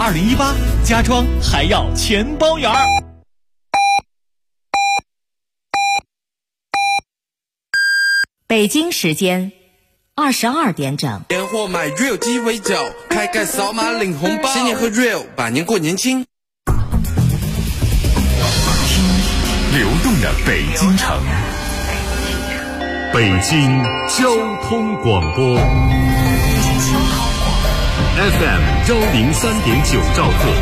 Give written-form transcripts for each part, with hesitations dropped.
2018，家装还要全包圆儿。 北京时间22点整。 年货买 real 鸡尾酒，开盖扫码领红包，新年喝 real， 百年过年轻。 听流动的北京城，北京交通广播 FM 103.9兆赫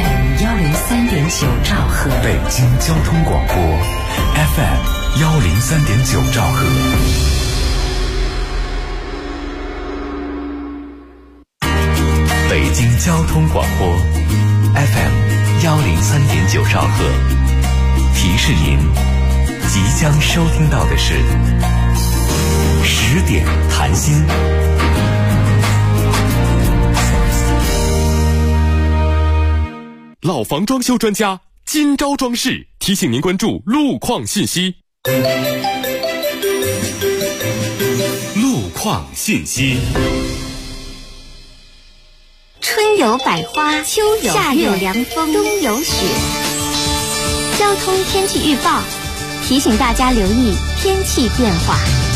103.9兆赫， 北京交通广播 FM 103.9兆赫。北京交通广播 FM 103.9兆赫，提示您即将收听到的是10点谈心。 老房装修专家今朝装饰提醒您关注路况信息。 路况信息。 春有百花，秋有夏有凉风，冬有雪。交通天气预报提醒大家留意天气变化。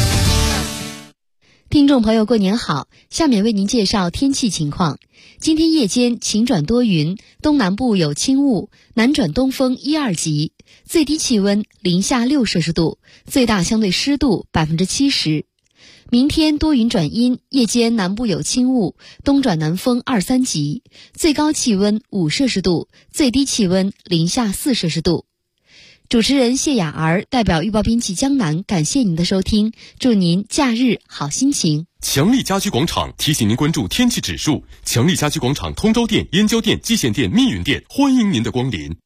听众朋友，过年好！下面为您介绍天气情况。今天夜间晴转多云，东南部有轻雾，南转东风1、2级，最低气温零下6摄氏度，最大相对湿度70%。明天多云转阴，夜间南部有轻雾，东转南风2、3级，最高气温5摄氏度，最低气温零下4摄氏度。主持人谢雅儿代表预报编辑江南，感谢您的收听，祝您假日好心情。 强力家居广场提醒您关注天气指数。强力家居广场通州店、燕郊店、蓟县店、密云店欢迎您的光临。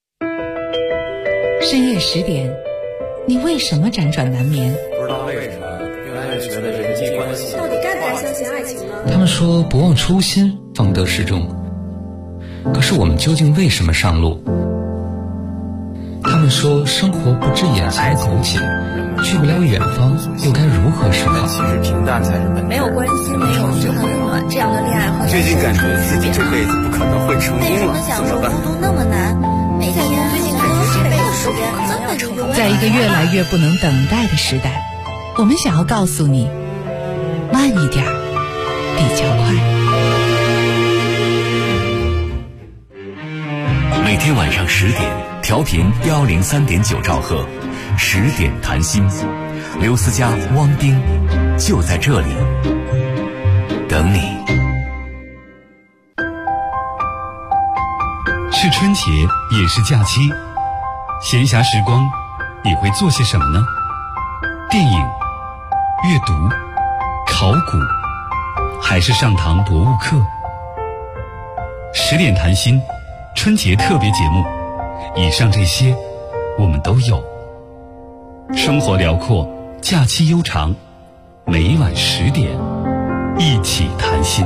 深夜10点，你为什么辗转难眠？ 不知道为什么越来越觉得人际关系到底该不该相信爱情呢？ 他们说不忘初心方得始终，可是我们究竟为什么上路？他们说生活不止眼前苟且，去不了远方，又该如何是好？ 其实平淡才是本质。 没有关系，没有就很温暖，这样的恋爱会最近感觉自己这辈子不可能会成功了，怎么办？ 都那么难，每天最近感觉这辈子时间真的成功。 在一个越来越不能等待的时代，我们想要告诉你，慢一点比较快。 每天晚上10点，调频103.9兆赫，10点谈心，刘思佳、汪丁就在这里等你。 是春节，也是假期，闲暇时光你会做些什么呢？电影、阅读、考古，还是上堂博物课？10点谈心春节特别节目，以上这些我们都有。生活辽阔，假期悠长，每晚10点一起谈心。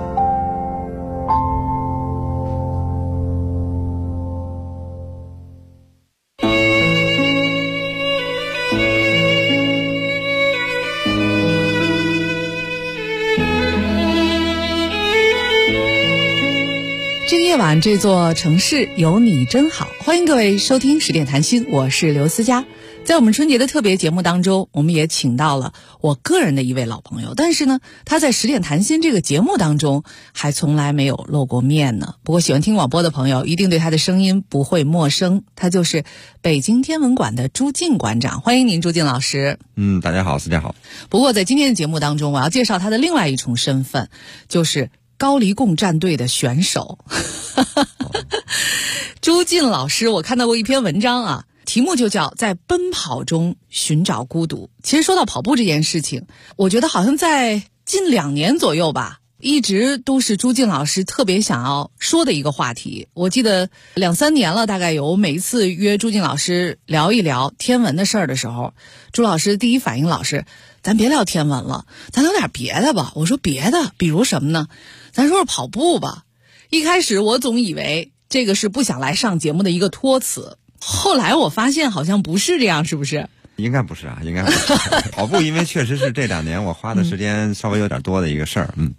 这个夜晚，这座城市有你真好。欢迎各位收听10点谈心，我是刘思佳。在我们春节的特别节目当中，我们也请到了我个人的一位老朋友，但是呢，他在10点谈心这个节目当中还从来没有露过面呢。不过喜欢听广播的朋友一定对他的声音不会陌生，他就是北京天文馆的朱静馆长。欢迎您，朱静老师。 大家好，思佳好。 不过在今天的节目当中，我要介绍他的另外一重身份，就是高黎贡战队的选手朱静老师。我看到过一篇文章啊，题目就叫在奔跑中寻找孤独。其实说到跑步这件事情，我觉得好像在近2年左右吧，一直都是朱静老师特别想要说的一个话题。我记得2、3年了，大概有每一次约朱静老师聊一聊天文的事儿的时候，朱老师第一反应老是咱别聊天文了，咱聊点别的吧。我说别的，比如什么呢？咱说说跑步吧。一开始我总以为这个是不想来上节目的一个托词，后来我发现好像不是这样，是不是？ 应该不是啊，应该不是。跑步因为确实是这2年我花的时间稍微有点多的一个事儿。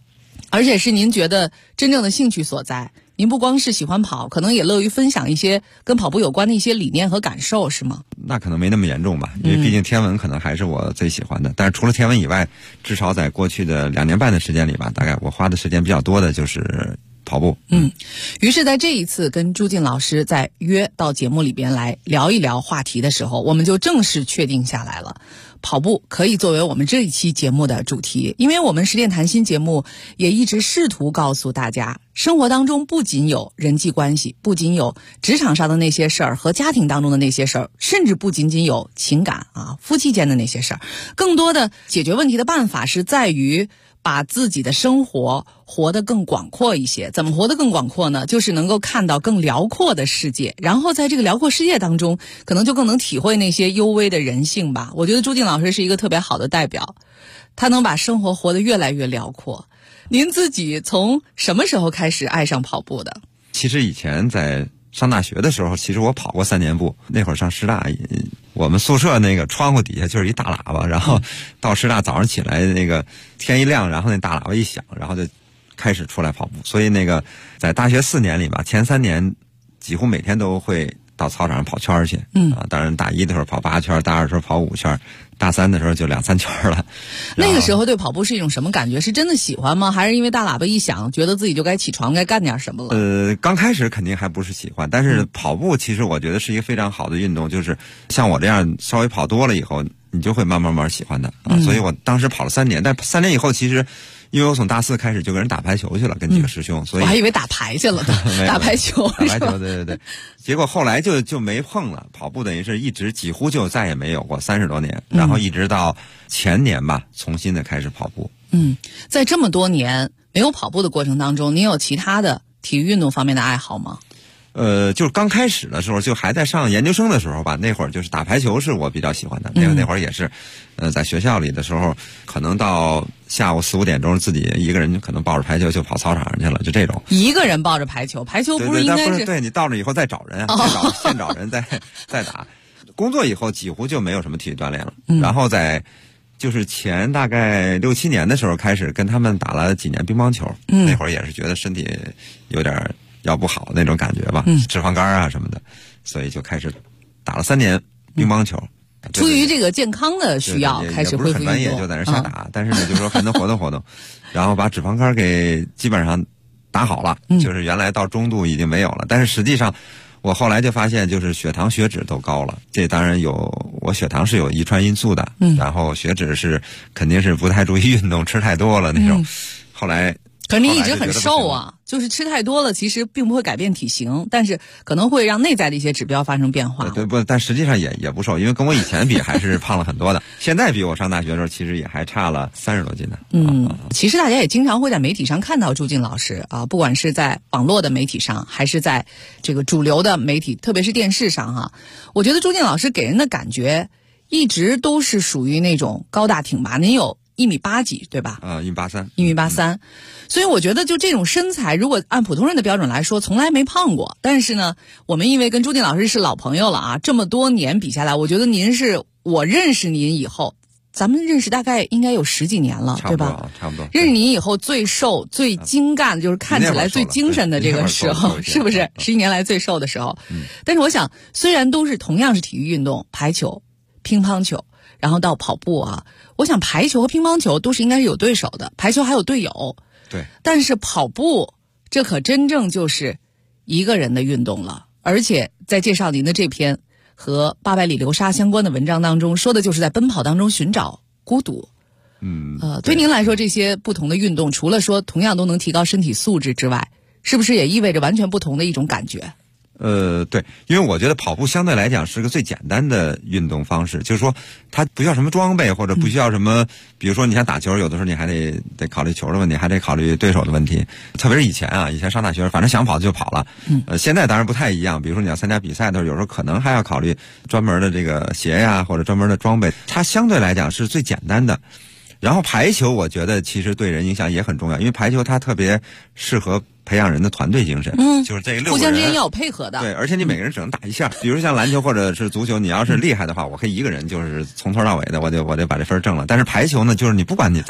而且是您觉得真正的兴趣所在。您不光是喜欢跑，可能也乐于分享一些跟跑步有关的一些理念和感受，是吗？ 那可能没那么严重吧，因为毕竟天文可能还是我最喜欢的。但是除了天文以外，至少在过去的2年半的时间里吧，大概我花的时间比较多的就是跑步。 于是在这一次跟朱静老师在约到节目里边来聊一聊话题的时候，我们就正式确定下来了，跑步可以作为我们这一期节目的主题。因为我们十点谈心节目也一直试图告诉大家，生活当中不仅有人际关系，不仅有职场上的那些事儿和家庭当中的那些事儿，甚至不仅仅有情感夫妻间的那些事儿，更多的解决问题的办法是在于把自己的生活活得更广阔一些。怎么活得更广阔呢？就是能够看到更辽阔的世界，然后在这个辽阔世界当中，可能就更能体会那些幽微的人性吧。我觉得朱静老师是一个特别好的代表，他能把生活活得越来越辽阔。您自己从什么时候开始爱上跑步的？ 其实以前在上大学的时候，其实我跑过3年步。那会儿上师大，我们宿舍那个窗户底下就是一大喇叭，然后到师大早上起来，那个天一亮，然后那大喇叭一响，然后就开始出来跑步。所以那个在大学4年里吧，前3年几乎每天都会到操场上跑圈去。当然大1的时候跑8圈，大2的时候跑5圈，大3的时候就2-3圈了。 那个时候对跑步是一种什么感觉？是真的喜欢吗？还是因为大喇叭一响，觉得自己就该起床，该干点什么了？ 刚开始肯定还不是喜欢，但是跑步其实我觉得是一个非常好的运动，就是像我这样稍微跑多了以后，你就会慢慢喜欢的所以我当时跑了3年，但3年以后其实。因为我从大4开始就跟人打排球去了，跟几个师兄，所以我还以为打牌去了呢。打排球， 对。结果后来就没碰了。跑步等于是一直几乎就再也没有过30多年，然后一直到前年吧，重新的开始跑步。 在这么多年没有跑步的过程当中，您有其他的体育运动方面的爱好吗？ 就是刚开始的时候，就还在上研究生的时候吧，那会儿就是打排球是我比较喜欢的。那会儿也是，在学校里的时候，可能到下午4-5点钟，自己一个人可能抱着排球就跑操场上去了，就这种。 一个人抱着排球，排球不是应该是？ 对，你到了以后再找人现找人再打。工作以后几乎就没有什么体育锻炼了，然后就是前大概6-7年的时候开始跟他们打了几年乒乓球，那会儿也是觉得身体有点腰不好那种感觉吧，脂肪肝啊什么的，所以就开始打了3年乒乓球。 出于这个健康的需要，开始恢复运动。 也不是很专业，就在那瞎打，但是呢，就是说还能活动活动，然后把脂肪肝给基本上打好了，就是原来到中度已经没有了，但是实际上我后来就发现，就是血糖、血脂都高了。这当然我血糖是有遗传因素的，然后血脂是肯定是不太注意运动，吃太多了那种。后来。 可是你一直很瘦啊，就是吃太多了，其实并不会改变体型，但是可能会让内在的一些指标发生变化。 对，但实际上也不瘦，因为跟我以前比还是胖了很多的。现在比我上大学的时候，其实也还差了30多斤呢。 其实大家也经常会在媒体上看到朱静老师不管是在网络的媒体上，还是在这个主流的媒体，特别是电视上我觉得朱静老师给人的感觉一直都是属于那种高大挺拔。您有1.8米几对吧？1.83，1.83。所以我觉得就这种身材，如果按普通人的标准来说，从来没胖过。但是呢，我们因为跟朱静老师是老朋友了这么多年比下来，我觉得您是我认识您以后，咱们认识大概应该有10几年了，对吧？ 差不多。 认识您以后最瘦、最精干，就是看起来最精神的这个时候，是不是？11年来最瘦的时候。但是我想，虽然都是同样是体育运动，排球、乒乓球。然后到跑步我想排球和乒乓球都是应该是有对手的，排球还有队友。 对。 但是跑步这可真正就是一个人的运动了。而且在介绍您的这篇和800里流沙相关的文章当中，说的就是在奔跑当中寻找孤独。对您来说，这些不同的运动，除了说同样都能提高身体素质之外，是不是也意味着完全不同的一种感觉？ 对，因为我觉得跑步相对来讲是个最简单的运动方式，就是说它不需要什么装备，或者不需要什么，比如说你像打球，有的时候你还得考虑球的问题，还得考虑对手的问题。特别是以前上大学，反正想跑就跑了。现在当然不太一样，比如说你要参加比赛的时候，有时候可能还要考虑专门的这个鞋呀，或者专门的装备。它相对来讲是最简单的。然后排球，我觉得其实对人影响也很重要，因为排球它特别适合培养人的团队精神，就是这6个人互相之间要有配合的。 对，而且你每个人只能打一下。比如像篮球或者是足球，你要是厉害的话，我可以一个人就是从头到尾的，我得把这分挣了。但是排球呢，就是你不管你在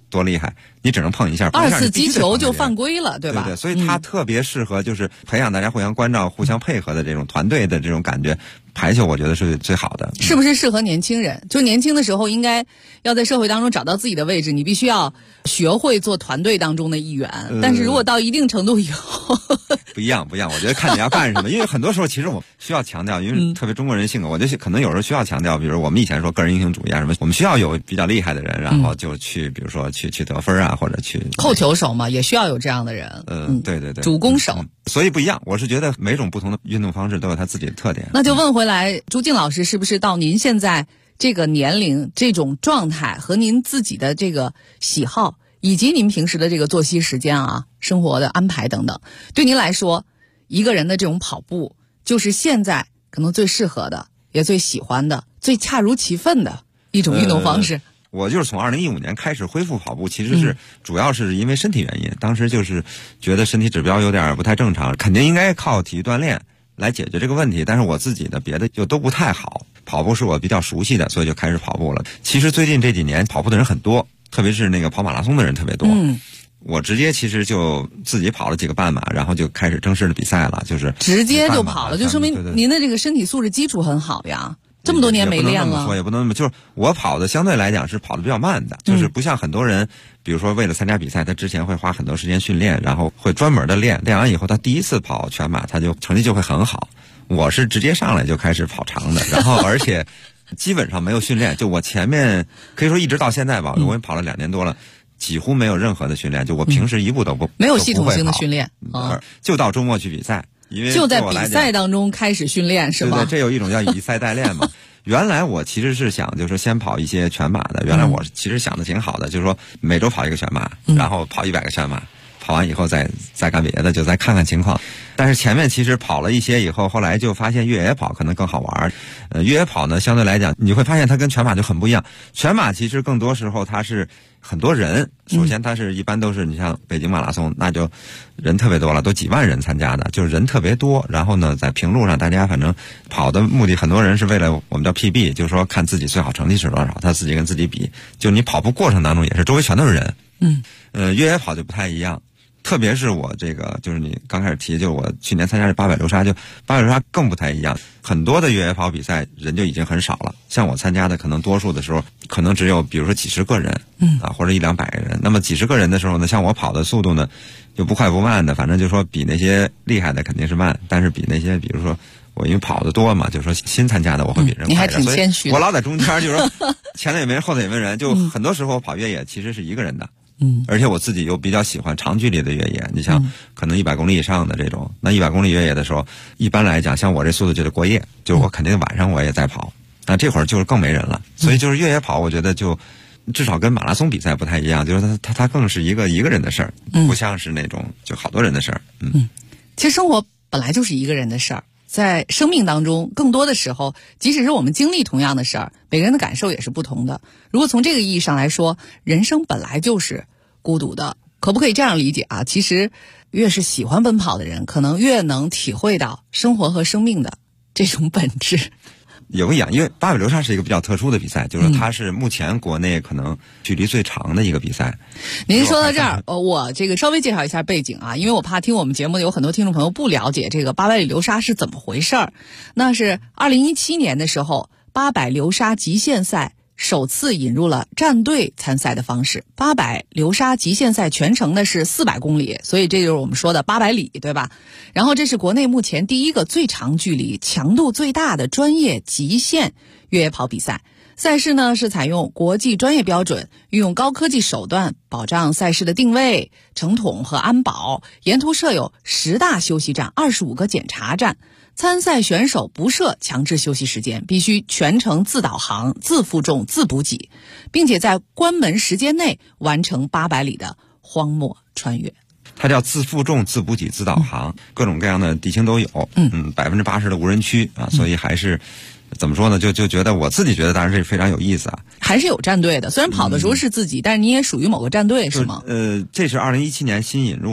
多厉害，你只能碰一下。 2次击球就犯规了，对吧？ 对，所以它特别适合就是培养大家互相关照、互相配合的这种团队的这种感觉。排球我觉得是最好的。 是不是适合年轻人？就年轻的时候应该要在社会当中找到自己的位置，你必须要学会做团队当中的一员。但是如果到一定程度以后， 不一样。我觉得看你要干什么，因为很多时候其实我需要强调，因为特别中国人性格，我觉得可能有时候需要强调，比如我们以前说个人英雄主义啊什么，我们需要有比较厉害的人，然后就去比如说去得分啊，或者去扣球手嘛，也需要有这样的人。 对， 主攻手。 所以不一样，我是觉得每种不同的运动方式都有它自己的特点。 那就问回来，朱静老师是不是到您现在这个年龄、这种状态和您自己的这个喜好，以及您平时的这个作息时间啊、生活的安排等等，对您来说，一个人的这种跑步就是现在可能最适合的、也最喜欢的、最恰如其分的一种运动方式？ 我就是从2015年开始恢复跑步，其实是主要是因为身体原因，当时就是觉得身体指标有点不太正常，肯定应该靠体育锻炼来解决这个问题，但是我自己的别的就都不太好，跑步是我比较熟悉的，所以就开始跑步了。其实最近这几年跑步的人很多，特别是那个跑马拉松的人特别多。我直接其实就自己跑了几个半马，然后就开始正式的比赛了，就是直接就跑了，就说明您的这个身体素质基础很好呀。这么多年没练了， 也不能那么说，就是我跑的相对来讲是跑的比较慢的，就是不像很多人，比如说为了参加比赛，他之前会花很多时间训练，然后会专门的练完以后，他第一次跑全马，他就成绩就会很好。我是直接上来就开始跑长的，然后而且基本上没有训练，就我前面可以说一直到现在吧，我也跑了2年多了，几乎没有任何的训练，就我平时一步都不没有系统性的训练， 就到周末去比赛。因为就在比赛当中开始训练是吗？ 对，这有一种叫以赛代练嘛。原来我其实是想就是先跑一些全马的，原来我其实想的挺好的，就是说每周跑一个全马，然后跑100个全马，跑完以后再干别的，就再看看情况。但是前面其实跑了一些以后，后来就发现越野跑可能更好玩。越野跑呢，相对来讲你会发现它跟全马就很不一样。全马其实更多时候它是很多人，首先它是一般都是你像北京马拉松，那就人特别多了，都几万人参加的，就是人特别多。然后呢，在平路上大家反正跑的目的，很多人是为了我们叫 PB， 就是说看自己最好成绩是多少，他自己跟自己比。就你跑步过程当中也是周围全都是人。越野跑就不太一样。特别是我这个，就是你刚开始提，就我去年参加的800流沙，就800流沙更不太一样。很多的越野跑比赛人就已经很少了，像我参加的可能多数的时候，可能只有比如说几十个人，或者100-200个人。那么几十个人的时候呢，像我跑的速度呢，就不快不慢的，反正就说比那些厉害的肯定是慢，但是比那些比如说我因为跑得多嘛，就是说新参加的我会比人快。 你还挺谦虚的。 我老在中间，就是说前头也没人，后头也没人，就很多时候跑越野其实是一个人的。而且我自己又比较喜欢长距离的越野，你像可能100公里以上的这种，那100公里越野的时候，一般来讲，像我这速度就得过夜，就是我肯定晚上我也在跑，那这会儿就是更没人了。所以就是越野跑，我觉得就至少跟马拉松比赛不太一样，就是它更是一个人的事儿，不像是那种就好多人的事儿。 其实生活本来就是一个人的事儿。在生命当中，更多的时候，即使是我们经历同样的事儿，每个人的感受也是不同的。如果从这个意义上来说，人生本来就是孤独的，可不可以这样理解啊？其实，越是喜欢奔跑的人，可能越能体会到生活和生命的这种本质。 有个因为800流沙是一个比较特殊的比赛，就是它是目前国内可能距离最长的一个比赛。 您说到这儿，我这个稍微介绍一下背景啊，因为我怕听我们节目的有很多听众朋友不了解这个800里流沙是怎么回事儿。那是2017年的时候，800流沙极限赛首次引入了战队参赛的方式。800流沙极限赛全程呢是400公里，所以这就是我们说的800里，对吧？然后这是国内目前第一个最长距离、强度最大的专业极限越野跑比赛。赛事呢是采用国际专业标准，运用高科技手段保障赛事的定位、承统和安保，沿途设有10大休息站、25个检查站。参赛选手不设强制休息时间，必须全程自导航、自负重、自补给，并且在关门时间内完成800里的荒漠穿越。 它叫自负重、自补给、自导航，各种各样的地形都有。80%的无人区啊，所以还是怎么说呢？就觉得我自己觉得，当然这非常有意思啊。 还是有战队的，虽然跑的时候是自己，但是你也属于某个战队，是吗？ 这是2017年新引入的。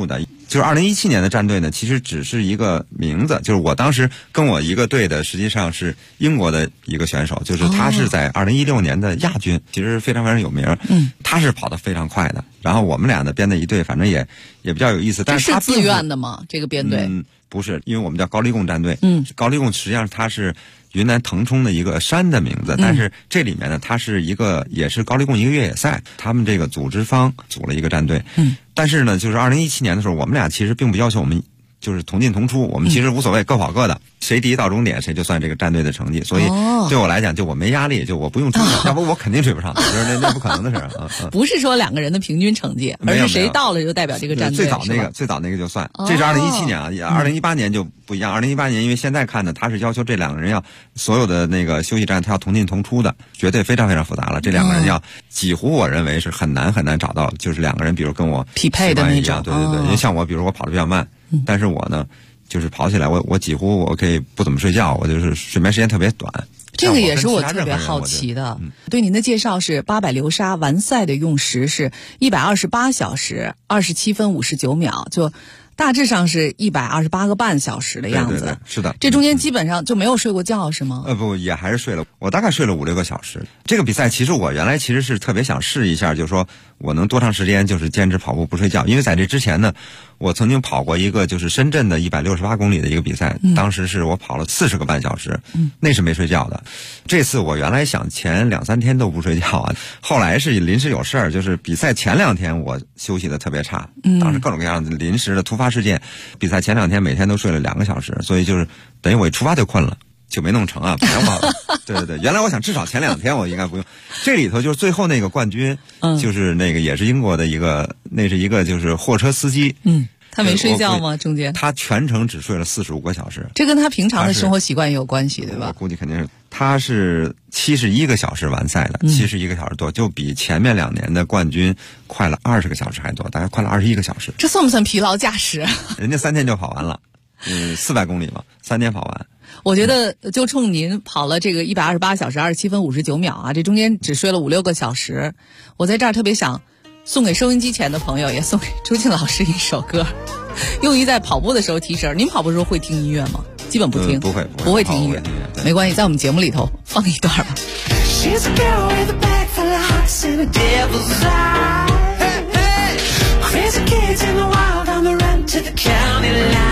就是2017年的战队呢，其实只是一个名字。就是我当时跟我一个队的，实际上是英国的一个选手，就是他是在2016年的亚军，其实非常非常有名。他是跑得非常快的。然后我们俩呢编的一队，反正也比较有意思。但是他自愿的吗？这个编队？ 不是，因为我们叫高黎贡战队。高黎贡实际上它是云南腾冲的一个山的名字，但是这里面呢，它是也是高黎贡一个越野赛，他们这个组织方组了一个战队。但是呢，就是2017年的时候，我们俩其实并不要求我们就是同进同出，我们其实无所谓，各跑各的，谁第一到终点谁就算这个战队的成绩。所以对我来讲，就我没压力，就我不用追上，要不我肯定追不上，就是那不可能的事儿。 不是说2个人的平均成绩，而是谁到了就代表这个战队。 最早那个就算，这是2017年啊，2018年就不一样。2018年因为现在看呢，他是要求这2个人要所有的那个休息站他要同进同出的，绝对非常非常复杂了。这2个人要几乎我认为是很难找到，就是2个人比如跟我匹配的那种。 对，因为像我，比如我跑得比较慢。但是我呢，就是跑起来，我几乎我可以不怎么睡觉，我就是睡眠时间特别短。 这个也是我特别好奇的。对您的介绍是800流沙完赛的用时是128小时27分59秒，就大致上是128个半小时的样子。 对，是的。 这中间基本上就没有睡过觉是吗？ 不，也还是睡了。我大概睡了5-6个小时。这个比赛其实我原来是特别想试一下，就是说我能多长时间就是坚持跑步不睡觉。因为在这之前呢，我曾经跑过一个就是深圳的168公里的一个比赛，当时是我跑了40个半小时，那是没睡觉的。这次我原来想前2-3天都不睡觉啊，后来是临时有事儿，就是比赛前2天我休息的特别差，当时各种各样的临时的突发事件，比赛前2天每天都睡了2个小时，所以就是等于我一出发就困了。就没弄成啊，白跑了。对，原来我想至少前2天我应该不用。这里头就是最后那个冠军，就是那个也是英国的那是一个就是货车司机。 他没睡觉吗？中间他全程只睡了45个小时。 这跟他平常的生活习惯也有关系，对吧？ 我估计肯定是。他是71个小时完赛的，71个小时多，就比前面2年的冠军快了20个小时还多，大概快了21个小时。 这算不算疲劳驾驶？ 人家3天就跑完了，400公里嘛，3天跑完。 我觉得就冲您跑了这个128小时27分59秒啊，这中间只睡了5-6个小时，我在这儿特别想送给收音机前的朋友，也送给朱静老师一首歌，用于在跑步的时候提神。您跑步的时候会听音乐吗？基本不听， 不会听音乐，没关系，在我们节目里头放一段吧。She's a girl with a bag full of hearts and a devil's eye. Hey, crazy kids in the wild on the run to the county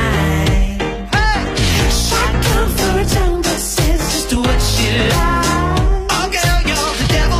line. Shotgun for a tongue that says just what she likes. Oh girl, you're the devil.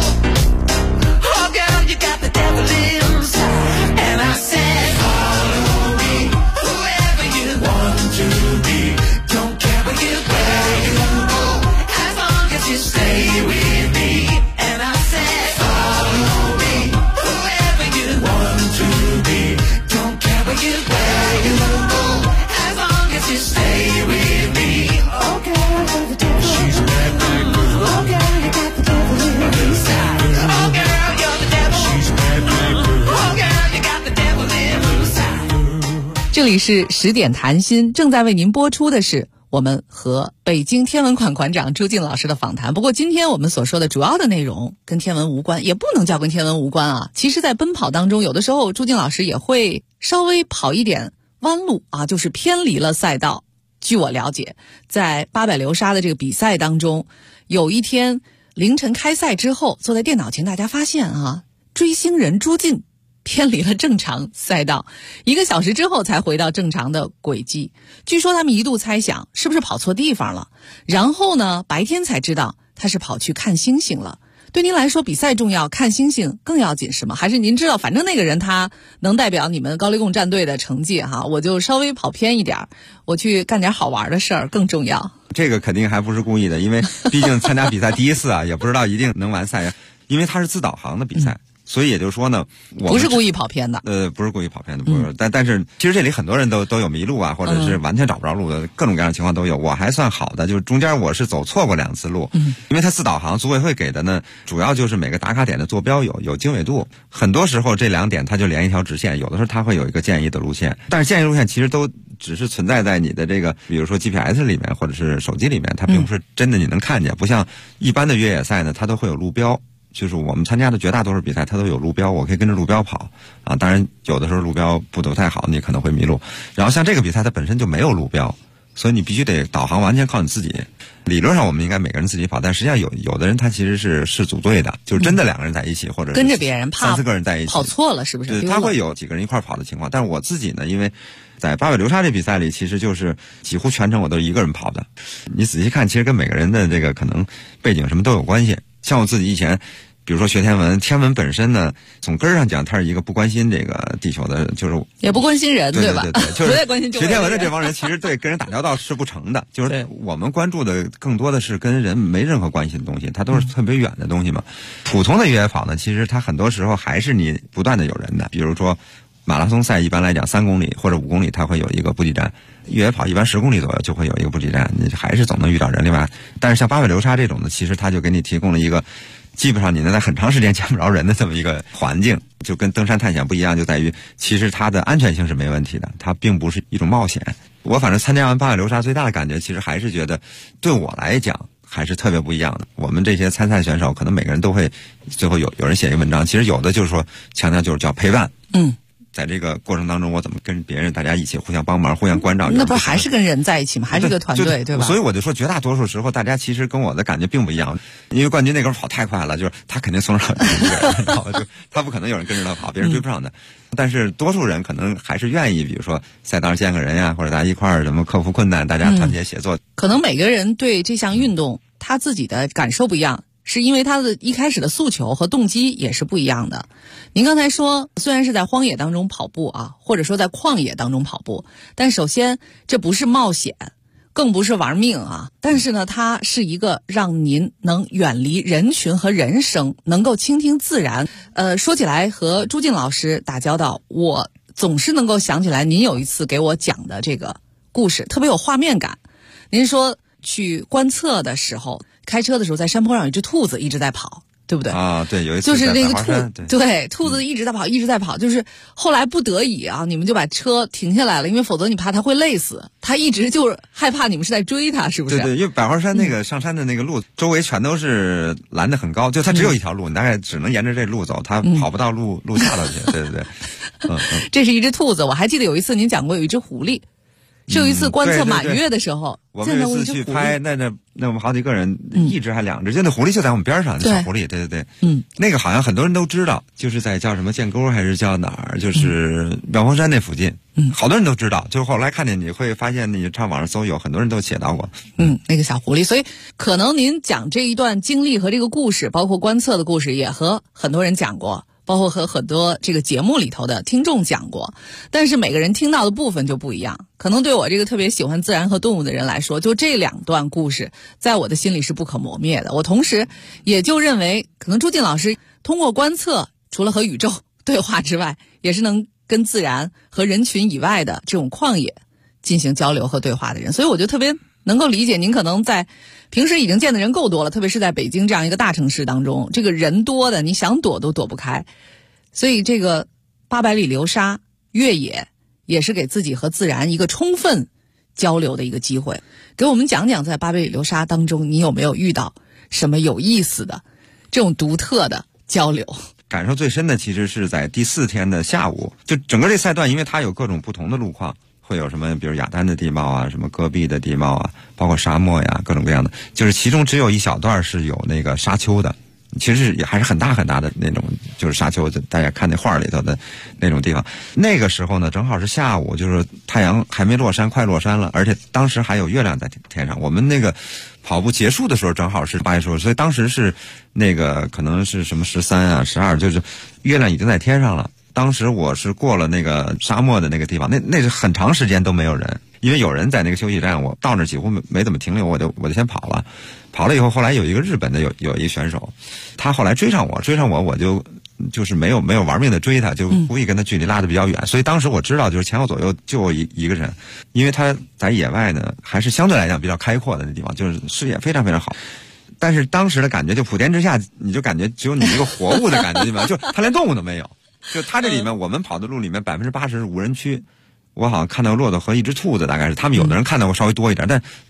Oh girl, you got the devil inside. And I said, follow me, whoever you want to be. Don't care where you go, as long as you stay with me. And I said, follow me, whoever you want to be. Don't care where you go, as long as you stay with me. Oh girl, you're the devil. She's a bad girl. Oh girl, you got the devil inside. Oh girl, you're the devil. She's a bad girl. Oh girl, you got the devil inside. 这里是10点谈心，正在为您播出的是我们和北京天文馆馆长朱静老师的访谈。不过今天我们所说的主要的内容跟天文无关，也不能叫跟天文无关啊。其实在奔跑当中，有的时候朱静老师也会稍微跑一点弯路啊，就是偏离了赛道。据我了解，在800流沙的这个比赛当中，有一天凌晨开赛之后，坐在电脑前大家发现啊，追星人朱静偏离了正常赛道，1个小时之后才回到正常的轨迹。据说他们一度猜想是不是跑错地方了，然后呢，白天才知道他是跑去看星星了。对您来说，比赛重要，看星星更要紧是吗？还是您知道，反正那个人他能代表你们高黎贡战队的成绩哈，我就稍微跑偏一点，我去干点好玩的事儿更重要。 这个肯定还不是故意的，因为毕竟参加比赛第一次啊，也不知道一定能完赛，因为它是自导航的比赛。所以也就是说呢，我不是故意跑偏的， 不是故意跑偏的，不是。但是其实这里很多人都有迷路啊，或者是完全找不着路的，各种各样的情况都有。我还算好的，就是中间我是走错过2次路，因为它自导航，组委会给的呢，主要就是每个打卡点的坐标有经纬度，很多时候这2点它就连一条直线，有的时候它会有一个建议的路线，但是建议路线其实都只是存在在你的这个，比如说 GPS 里面或者是手机里面，它并不是真的你能看见，不像一般的越野赛呢，它都会有路标。 就是我们参加的绝大多数比赛它都有路标，我可以跟着路标跑啊。当然有的时候路标不都太好，你可能会迷路。然后像这个比赛它本身就没有路标，所以你必须得导航完全靠你自己。理论上我们应该每个人自己跑，但实际上有的人他其实是组队的，就是真的2个人在一起，或者跟着别人怕 3、4个人在一起跑错了，是不是？ 对，他会有几个人一块跑的情况。但是我自己呢，因为在800流沙这比赛里，其实就是几乎全程我都是一个人跑的。你仔细看，其实跟每个人的这个可能背景什么都有关系。像我自己以前，比如说学天文，天文本身呢，从根儿上讲，它是一个不关心这个地球的，就是也不关心人， 对吧？ 对，就是学天文的这帮人， 人，其实对跟人打交道是不成的。就是我们关注的更多的是跟人没任何关系的东西，它都是特别远的东西嘛。普通的越野跑呢，其实它很多时候还是你不断的有人的，比如说马拉松赛一般来讲3公里或者5公里，它会有一个补给站。越野跑一般10公里左右就会有一个补给站，你还是总能遇到人。另外，但是像800流沙这种的，其实它就给你提供了一个基本上你能在很长时间见不着人的这么一个环境，就跟登山探险不一样，就在于其实它的安全性是没问题的，它并不是一种冒险。我反正参加完800流沙最大的感觉，其实还是觉得对我来讲还是特别不一样的。我们这些参赛选手可能每个人都会最后有人写一个文章，其实有的就是说强调就是叫陪伴，在这个过程当中，我怎么跟别人大家一起互相帮忙、互相关照？ 那不是还是跟人在一起吗？还是个团队，对吧？ 所以我就说，绝大多数时候大家其实跟我的感觉并不一样。因为冠军那根跑太快了，就是他肯定送上一个人，然后就他不可能有人跟着他跑，别人追不上的。但是多数人可能还是愿意，比如说赛道见个人呀，或者大家一块儿什么克服困难，大家团结协作。 可能每个人对这项运动他自己的感受不一样。是因为他的一开始的诉求和动机也是不一样的。您刚才说，虽然是在荒野当中跑步啊，或者说在旷野当中跑步，但首先这不是冒险，更不是玩命啊。但是呢，它是一个让您能远离人群和人声，能够倾听自然。说起来和朱静老师打交道，我总是能够想起来您有一次给我讲的这个故事，特别有画面感。您说去观测的时候，开车的时候在山坡上有一只兔子一直在跑，对不对？ 啊，对，有一次就是那个兔子一直在跑，一直在跑，就是后来不得已啊，你们就把车停下来了，因为否则你怕它会累死。它一直就是害怕你们是在追它，是不是？ 对，因为百花山那个上山的那个路，周围全都是拦得很高，就它只有一条路，你大概只能沿着这路走，它跑不到路下头去。对。 这是一只兔子，我还记得有一次您讲过有一只狐狸。是有一次观测满月的时候， 我们有一次去拍，那我们好几个人，一只还2只，就那狐狸就在我们边上，那小狐狸，对，那个好像很多人都知道，就是在叫什么建沟还是叫哪儿，就是妙峰山那附近，好多人都知道，就是后来看见你会发现，你上网上搜有很多人都写到过， 那个小狐狸，所以可能您讲这一段经历和这个故事，包括观测的故事，也和很多人讲过。包括和很多这个节目里头的听众讲过，但是每个人听到的部分就不一样。可能对我这个特别喜欢自然和动物的人来说，就这2段故事在我的心里是不可磨灭的。我同时也就认为，可能朱静老师通过观测，除了和宇宙对话之外，也是能跟自然和人群以外的这种旷野进行交流和对话的人。所以我就特别能够理解您可能在平时已经见的人够多了，特别是在北京这样一个大城市当中，这个人多的你想躲都躲不开。所以这个800里流沙越野也是给自己和自然一个充分交流的一个机会。给我们讲讲在800里流沙当中你有没有遇到什么有意思的这种独特的交流？ 感受最深的其实是在第4天的下午，就整个这赛段因为它有各种不同的路况，会有什么比如雅丹的地貌啊，什么戈壁的地貌啊，包括沙漠呀，各种各样的，就是其中只有一小段是有那个沙丘的，其实也还是很大很大的那种，就是沙丘，大家看那画里头的那种地方。那个时候呢，正好是下午，就是太阳还没落山，快落山了，而且当时还有月亮在天上。我们那个跑步结束的时候正好是8月15，所以当时是那个可能是什么13啊、12，就是月亮已经在天上了。当时我是过了那个沙漠的那个地方，那是很长时间都没有人，因为有人在那个休息站，我到那几乎没怎么停留，我就先跑了。跑了以后，后来有一个日本的有一个选手，他后来追上我，我就是没有玩命的追他，就故意跟他距离拉得比较远。所以当时我知道，就是前后左右就我一个人，因为他在野外呢，还是相对来讲比较开阔的那地方，就是视野非常非常好。但是当时的感觉，就普天之下，你就感觉只有你一个活物的感觉，对吧？就他连动物都没有。就他这里面，我们跑的路里面80%是无人区，我好像看到骆驼和一只兔子，大概是他们有的人看到过稍微多一点，但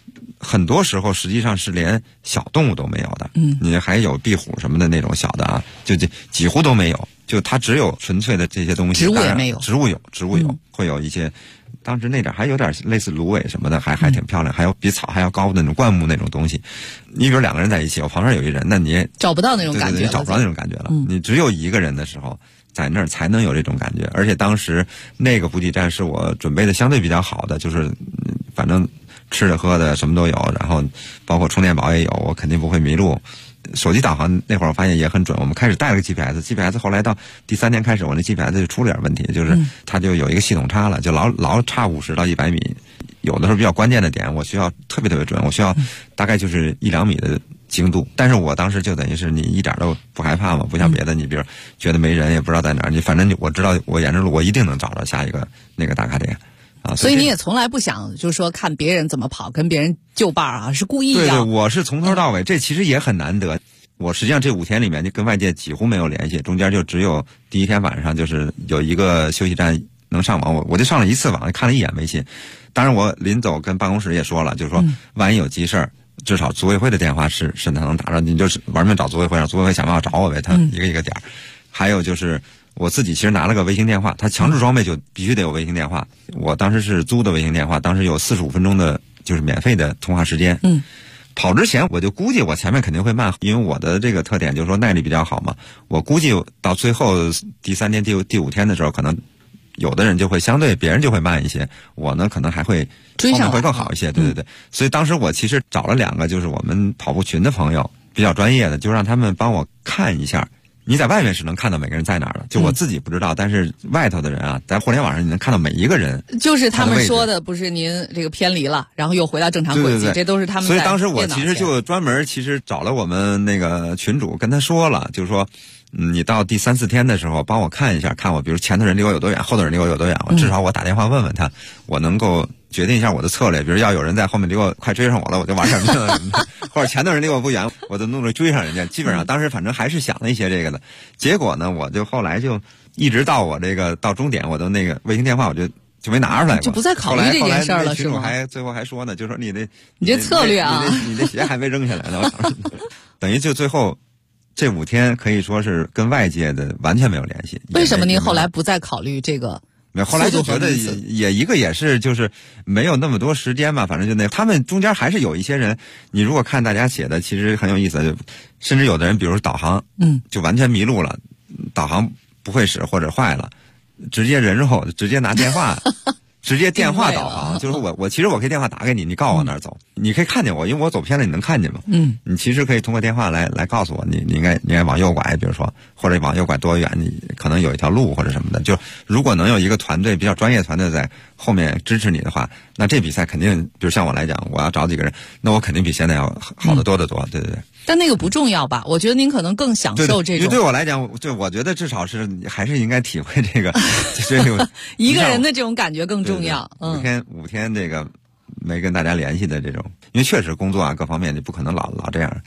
很多时候实际上是连小动物都没有的。你还有壁虎什么的那种小的啊，就几乎都没有。就它只有纯粹的这些东西。 植物也没有。 植物有，会有一些。当时那点还有点类似芦苇什么的，还挺漂亮，还有比草还要高的那种灌木那种东西。你比如2个人在一起，我旁边有一人，那你也找不到那种感觉， 对，找不到那种感觉了。你只有一个人的时候，在那儿才能有这种感觉。而且当时那个补给站是我准备的相对比较好的，就是反正吃的喝的什么都有，然后包括充电宝也有，我肯定不会迷路。手机导航那会儿我发现也很准，我们开始带了个 GPS 后来到第3天开始，我那 GPS 就出了点问题，就是它就有一个系统差了，就老差50到100米，有的时候比较关键的点我需要特别准，我需要大概就是1-2米的精度。但是我当时就等于是你一点都不害怕嘛，不像别的，你比如觉得没人也不知道在哪儿，你反正我知道我沿着路我一定能找到下一个那个打卡点。 所以你也从来不想就是说看别人怎么跑跟别人就伴啊，是故意要。 对，我是从头到尾，这其实也很难得。我实际上这5天里面就跟外界几乎没有联系，中间就只有第1天晚上就是有一个休息站能上网，我就上了1次网，看了1眼微信。当然我临走跟办公室也说了，就是说万一有急事儿，至少组委会的电话是他能打着，你就是玩命找组委会，让组委会想办法找我呗，他一个点儿。还有就是我自己其实拿了个卫星电话，他强制装备就必须得有卫星电话。我当时是租的卫星电话，当时有45分钟的就是免费的通话时间。跑之前我就估计我前面肯定会慢，因为我的这个特点就是说耐力比较好嘛。我估计到最后第3天第5天的时候，可能有的人就会相对别人就会慢一些，我呢可能还会追上会更好一些。对。所以当时我其实找了2个就是我们跑步群的朋友，比较专业的，就让他们帮我看一下。你在外面是能看到每个人在哪儿的，就我自己不知道，但是外头的人啊，在互联网上你能看到每一个人。 就是他们说的，不是您这个偏离了，然后又回到正常轨迹， 对， 这都是他们。 所以当时我其实就专门找了我们那个群主，跟他说了，就是说，你到第3、4天的时候，帮我看一下，看我比如前头人离我有多远，后头人离我有多远，我至少我打电话问问他，我能够决定一下我的策略。比如要有人在后面离我快追上我了，我就玩点命了什么的，或者前头人离我不远，我就努力追上人家。基本上当时反正还是想了一些这个的。结果呢，我就后来就一直到我这个到终点，我的那个卫星电话我就没拿出来过， 就不再考虑这件事了， 是吗？最后还说呢，就说你这策略啊， 你这鞋还没扔下来呢，等于就最后这5天可以说是跟外界的完全没有联系。 为什么您后来不再考虑这个？ 后来就觉得也是就是没有那么多时间嘛，反正就他们中间还是有一些人，你如果看大家写的其实很有意思，就甚至有的人比如说导航就完全迷路了，导航不会使或者坏了，直接人肉直接拿电话直接电话导航，就是我其实我可以电话打给你，你告诉我哪儿走，你可以看见我，因为我走偏了你能看见吗？你其实可以通过电话来告诉我，你应该往右拐，比如说或者往右拐多远，你可能有一条路或者什么的。就如果能有一个团队比较专业团队在后面支持你的话，那这比赛肯定，比如像我来讲，我要找几个人，那我肯定比现在要好得多得多。对。 但那个不重要吧？我觉得您可能更享受这种。 对我来讲，我觉得至少是还是应该体会这个一个人的这种感觉更重要。 5天这个没跟大家联系的这种，因为确实工作啊各方面你不可能老这样。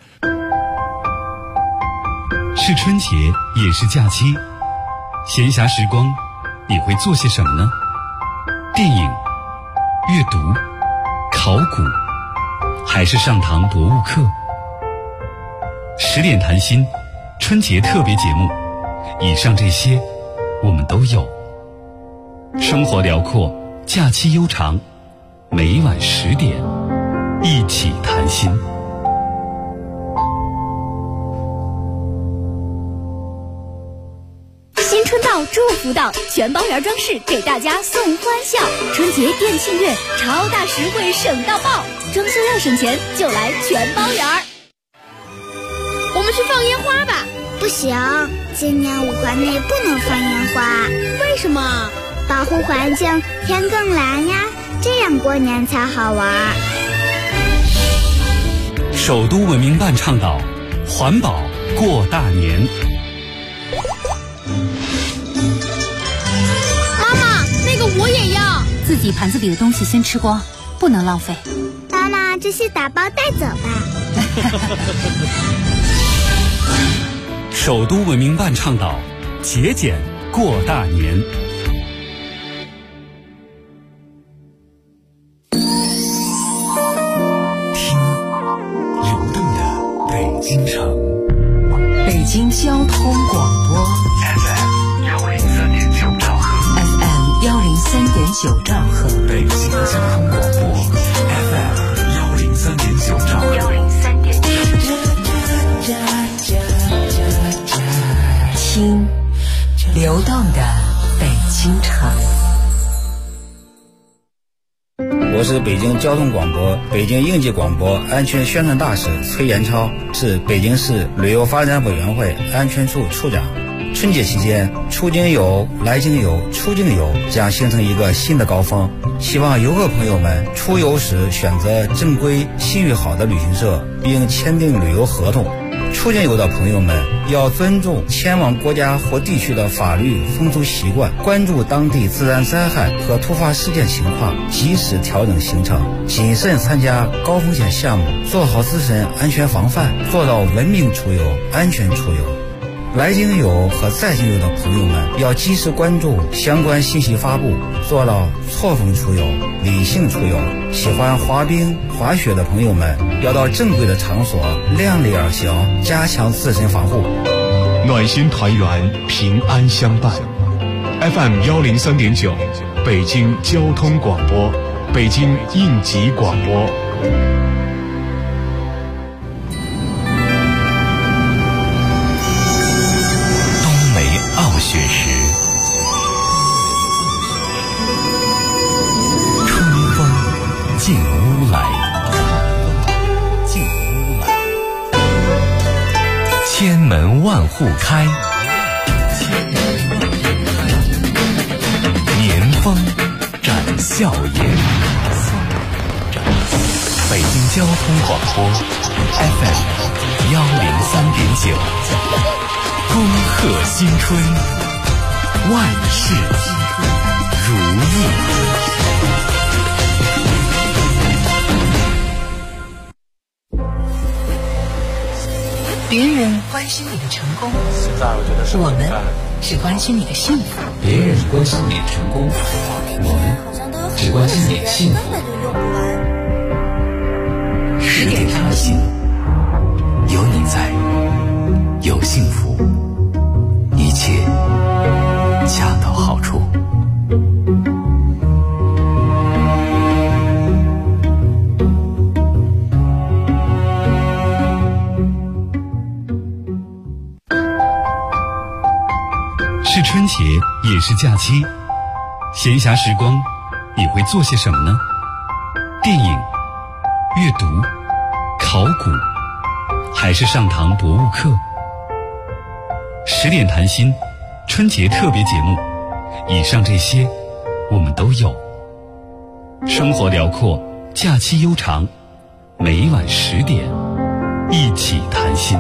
是春节也是假期，闲暇时光你会做些什么呢？电影、阅读、考古，还是上堂博物课？10点谈心春节特别节目，以上这些我们都有。生活辽阔，假期悠长，每晚10点一起谈心。 新春到，祝福到，全包圆装饰给大家送欢笑。春节店庆月，超大实惠省到爆，装修要省钱就来全包圆。 我们去放烟花吧。 不行，今年5环内不能放烟花。 为什么？ 保护环境，天更蓝呀，这样过年才好玩。 首都文明办倡导环保过大年。 妈妈，那个我也要。 自己盘子里的东西先吃光，不能浪费。 妈妈，这些打包带走吧。 首都文明办倡导节俭过大年。 听京城， 北京交通广播 FM 103.9兆赫 ，FM 103.9兆赫， 北京交通广播 FM 103.9兆赫，103.9， 听流动的北京城。 我是北京交通广播、北京应急广播安全宣传大使崔延超，是北京市旅游发展委员会安全处处长。春节期间，出京游、来京游、出境游将形成一个新的高峰，希望游客朋友们出游时选择正规、信誉好的旅行社，并签订旅游合同。出境游的朋友们要尊重前往国家或地区的法律风俗习惯，关注当地自然灾害和突发事件情况，及时调整行程，谨慎参加高风险项目，做好自身安全防范，做到文明出游、安全出游。来京游和在京游的朋友们要及时关注相关信息发布，做到错峰出游、理性出游。喜欢滑冰、滑雪的朋友们要到正规的场所，量力而行，加强自身防护。 暖心团圆，平安相伴。FM 103.9，北京交通广播，北京应急广播。 雪时，春风进屋来，千门万户开，年风展笑颜。北京交通广播 FM 103.9，恭贺新春，万事如意。 别人关心你的成功，我们只关心你的幸福。 别人关心你的成功，我们只关心你的幸福。 10点谈心，有你在，有幸福，一切恰到好处。 是春节，也是假期，闲暇时光，你会做些什么呢？电影、阅读、考古，还是上堂博物课？10点谈心，春节特别节目，以上这些我们都有。生活辽阔，假期悠长，每晚10点，一起谈心。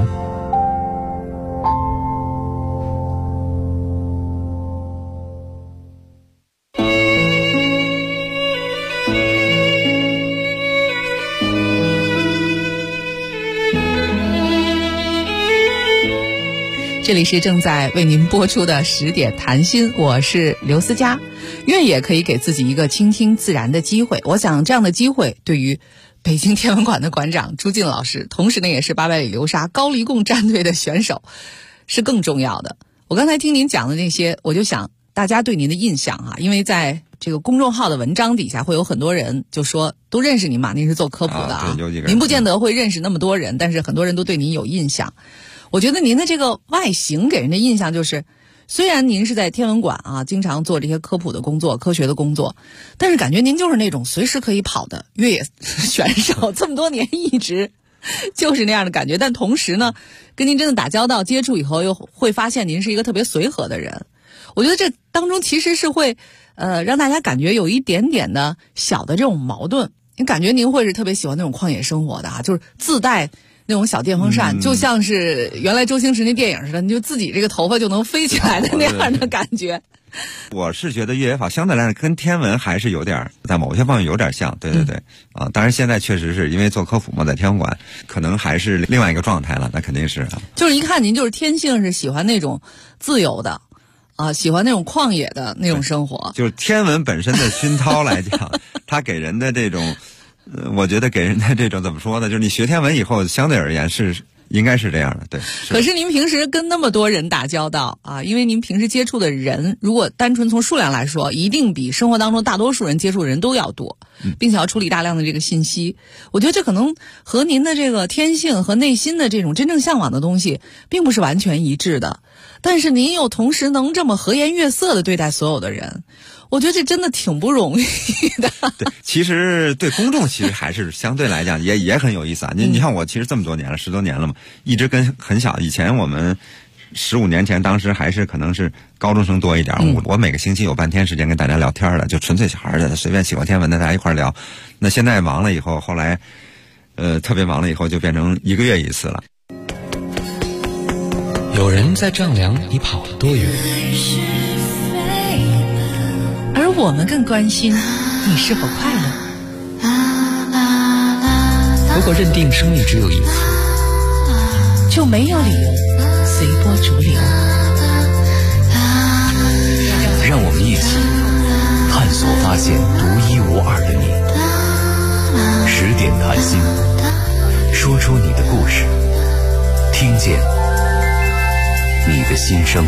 这里是正在为您播出的10点谈心，我是刘思佳。越野可以给自己一个倾听自然的机会，我想这样的机会对于北京天文馆的馆长朱进老师，同时呢也是800里流沙高黎贡战队的选手，是更重要的。我刚才听您讲的那些，我就想大家对您的印象啊，因为在这个公众号的文章底下会有很多人就说都认识您嘛，您是做科普的啊，您不见得会认识那么多人，但是很多人都对您有印象。我觉得您的这个外形给人的印象就是，虽然您是在天文馆啊，经常做这些科普的工作、科学的工作，但是感觉您就是那种随时可以跑的越野选手，这么多年一直就是那样的感觉。但同时呢，跟您真的打交道、接触以后，又会发现您是一个特别随和的人。我觉得这当中其实是会让大家感觉有一点点的小的这种矛盾。你感觉您会是特别喜欢那种旷野生活的啊，就是自带那种小电风扇，就像是原来周星驰那电影似的，你就自己这个头发就能飞起来的那样的感觉。 我是觉得越野跑相对来说跟天文还是有点，在某些方面有点像，对对对，啊，当然现在确实是因为做科普嘛，在天文馆可能还是另外一个状态了，那肯定是啊。 就是一看您就是天性是喜欢那种自由的，啊，喜欢那种旷野的那种生活。 就是天文本身的熏陶来讲，它给人的这种。我觉得给人的这种怎么说呢？就是你学天文以后，相对而言是应该是这样的，对。 可是您平时跟那么多人打交道啊，因为您平时接触的人，如果单纯从数量来说，一定比生活当中大多数人接触的人都要多，并且要处理大量的这个信息。我觉得这可能和您的这个天性和内心的这种真正向往的东西，并不是完全一致的。但是您又同时能这么和颜悦色的对待所有的人，我觉得这真的挺不容易的。 对，其实对公众其实还是相对来讲也很有意思啊。你看我其实这么多年了，10多年了嘛，一直跟很小，以前我们15年前当时还是可能是高中生多一点，我每个星期有半天时间跟大家聊天的，就纯粹小孩的，随便喜欢天文的大家一块聊。那现在忙了以后，后来特别忙了以后就变成1个月一次了。 有人在丈量你跑了多远， 而我们更关心你是否快乐。 如果认定生命只有一次， 就没有理由随波逐流。 让我们一起探索发现独一无二的你。10点谈心，说出你的故事，听见你的心声。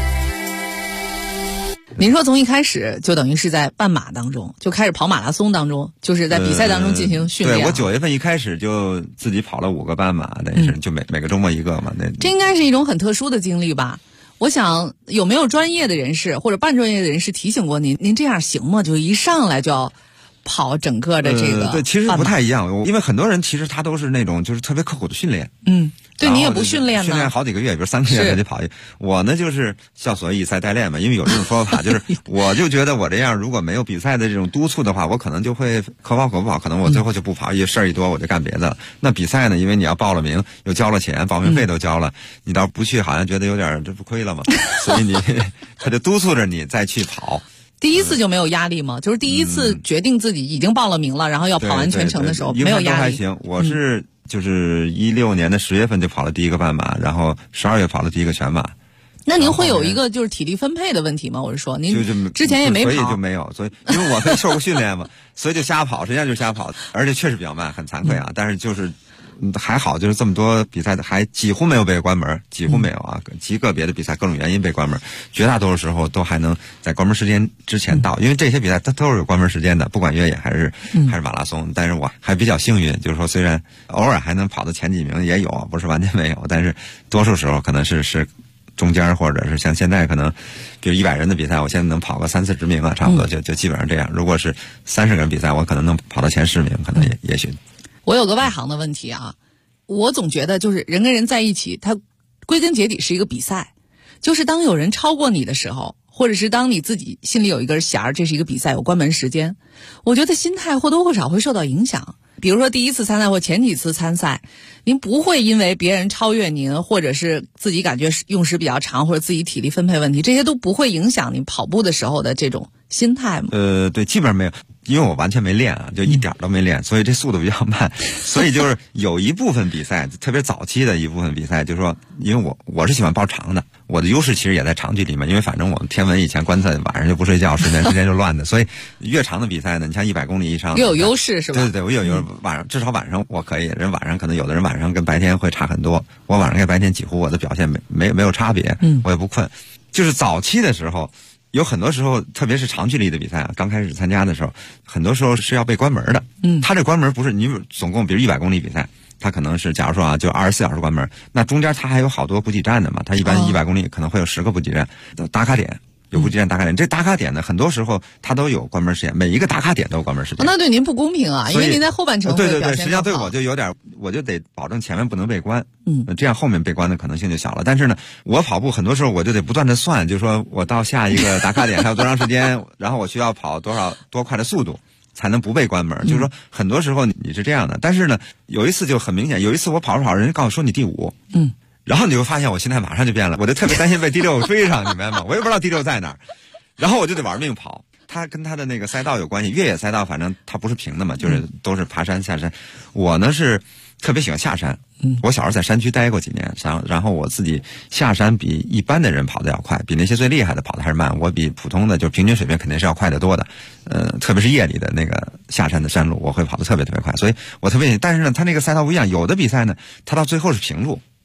您说从一开始就等于是在半马当中，就开始跑马拉松当中，就是在比赛当中进行训练。 对，我9月份一开始就自己跑了5个半马，等于是就每个周末一个嘛。 这应该是一种很特殊的经历吧？我想有没有专业的人士或者半专业的人士提醒过您，您这样行吗？就一上来就要跑整个的这个对，其实不太一样，因为很多人其实他都是那种就是特别刻苦的训练。 对，你也不训练呢？ 训练好几个月，比如3个月才得跑一。我呢就是效所以赛代练嘛，因为有这种说法，就是我就觉得我这样如果没有比赛的这种督促的话，我可能就会可跑可不跑，可能我最后就不跑，事儿一多我就干别的了。那比赛呢，因为你要报了名，又交了钱，报名费都交了，你倒不去，好像觉得有点这不亏了嘛，所以他就督促着你再去跑。 第一次就没有压力吗？就是第一次决定自己已经报了名了，然后要跑完全程的时候，没有压力。 还行，我是就是16年的10月份就跑了第1个半马，然后12月跑了第1个全马。 那您会有一个就是体力分配的问题吗？我是说，您之前也没跑， 所以就没有，所以因为我没受过训练嘛，所以就瞎跑，实际上就是瞎跑，而且确实比较慢，很惭愧啊。但是就是还好，就是这么多比赛的还几乎没有被关门，几乎没有啊，极个别的比赛各种原因被关门，绝大多数时候都还能在关门时间之前到，因为这些比赛它都是有关门时间的，不管越野还是马拉松。但是我还比较幸运，就是说虽然偶尔还能跑到前几名也有，不是完全没有，但是多数时候可能是中间，或者是像现在可能比如100人的比赛，我现在能跑个30-40名啊，差不多就基本上这样。如果是30个人比赛，我可能能跑到前10名，可能也许。 我有个外行的问题啊，我总觉得就是人跟人在一起，它归根结底是一个比赛，就是当有人超过你的时候，或者是当你自己心里有一根弦儿，这是一个比赛，有关门时间，我觉得心态或多或少会受到影响。比如说第一次参赛或前几次参赛，您不会因为别人超越您，或者是自己感觉用时比较长，或者自己体力分配问题，这些都不会影响你跑步的时候的这种心态吗？ 对，基本上没有。因为我完全没练啊，就一点都没练，所以这速度比较慢。所以就是有一部分比赛，特别早期的一部分比赛，就是说，因为我是喜欢报长的，我的优势其实也在长距离嘛。因为反正我们天文以前观测晚上就不睡觉，睡眠时间就乱的，所以越长的比赛呢，你像100公里以上， 越有优势是吧？ 对，我有晚上至少晚上我可以，人晚上可能有的人晚上跟白天会差很多，我晚上跟白天几乎我的表现没有差别，我也不困。就是早期的时候。有很多时候，特别是长距离的比赛啊，刚开始参加的时候，很多时候是要被关门的。他这关门不是你总共，比如100公里比赛，他可能是假如说啊，就24小时关门，那中间他还有好多补给站的嘛，他一般100公里可能会有10个补给站，打卡点。有补给站打卡点，这打卡点呢，很多时候它都有关门时间，每一个打卡点都有关门时间。 那对您不公平啊，因为您在后半程会对，实际上对我就有点，我就得保证前面不能被关，这样后面被关的可能性就小了。但是呢，我跑步很多时候我就得不断的算，就是说我到下一个打卡点还有多长时间，然后我需要跑多快的速度才能不被关门。就是说很多时候你是这样的，但是呢，有一次就很明显，有一次我跑着跑着，人家告诉我说你第5，然后你就发现我心态马上就变了，我就特别担心被第6追上，你明白吗？我也不知道第6在哪儿，然后我就得玩命跑。它跟它的那个赛道有关系，越野赛道反正它不是平的嘛，就是都是爬山下山。我呢是特别喜欢下山，我小时候在山区待过几年，然后我自己下山比一般的人跑得要快，比那些最厉害的跑得还是慢。我比普通的就平均水平肯定是要快得多的，特别是夜里的那个下山的山路，我会跑得特别快。所以我特别，但是呢，它那个赛道不一样，有的比赛呢，它到最后是平路。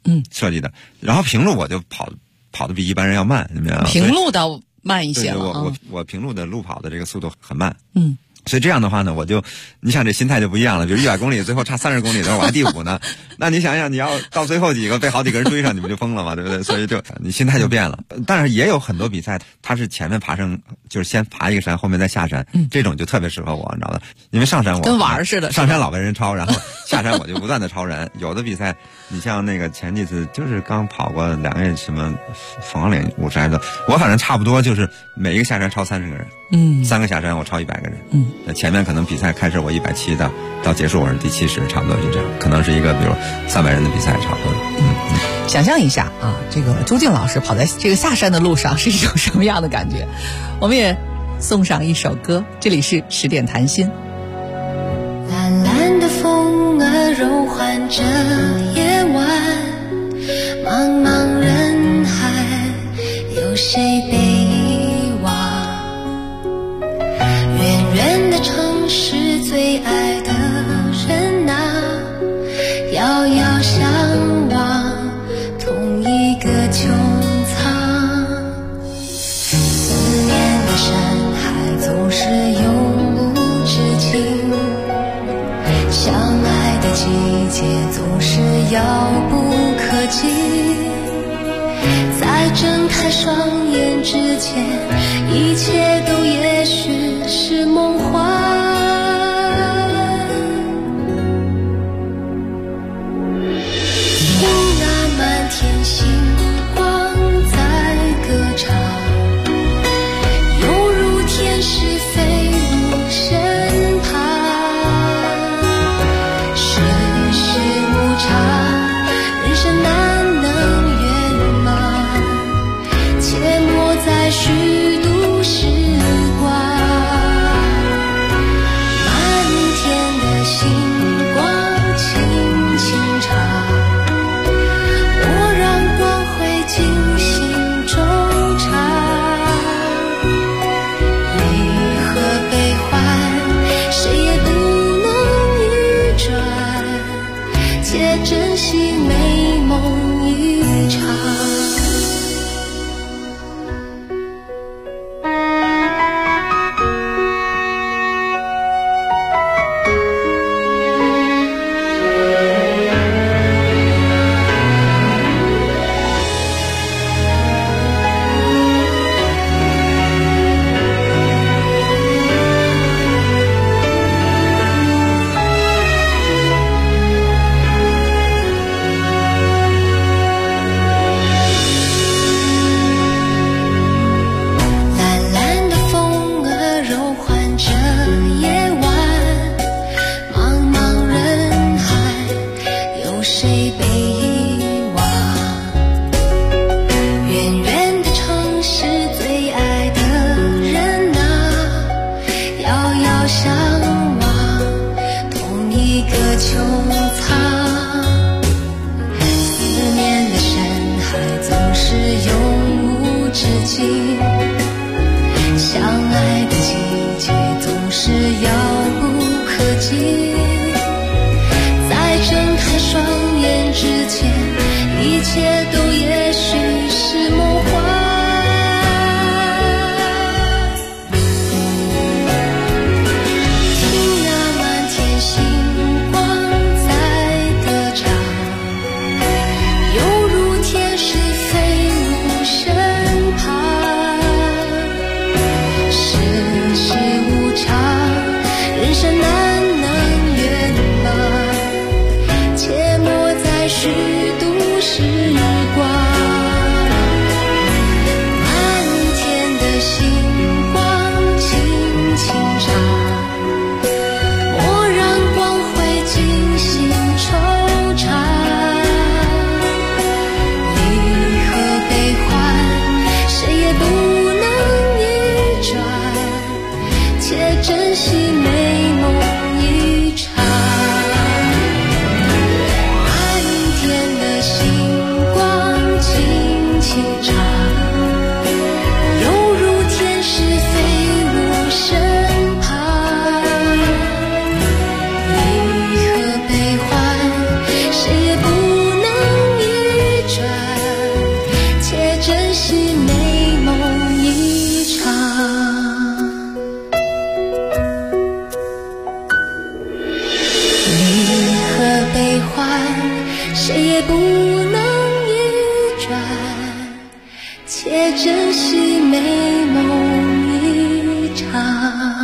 设计的。然后平路我就跑得比一般人要慢，怎么样？ 平路倒慢一些了。 对，我平路的路跑的这个速度很慢。所以这样的话呢，你想这心态就不一样了。比如100公里，最后差30公里的时候我还第5呢，那你想想，你要到最后几个被好几个人追上，你不就疯了吗？对不对？所以你心态就变了。但是也有很多比赛，它是前面爬升，就是先爬一个山，后面再下山，这种就特别适合我，你知道的。因为上山我跟玩似的， 上山老被人超，然后下山我就不断的超人。有的比赛，你像那个前几次就是刚跑过2个什么凤凰岭50还是，我反正差不多就是每一个下山超30个人，3个下山我超100个人，前面可能比赛开始我170到结束我是第70，差不多就这样，可能是一个比如300人的比赛，差不多。 想象一下啊，这个朱静老师跑在这个下山的路上是一种什么样的感觉？我们也送上一首歌，这里是10点谈心。 蓝蓝的风儿柔唤着夜晚，茫茫人海，有谁被遗忘？远远的城市，最爱的人啊，遥遥相望，同一个穹苍。思念的山海总是永无止境，相爱的季节总是遥不可及，在睁开双眼之前，一切都也许是梦幻。听那满天星光在歌唱，犹如天使飞入身旁。世事无常，人生难能圆满，阡陌在虚度时光。满天的星光轻轻唱，我让光辉进心中藏。离合悲欢，谁也不能逆转，且珍惜美梦一场。在欢，谁也不能逆转，且珍惜美梦一场。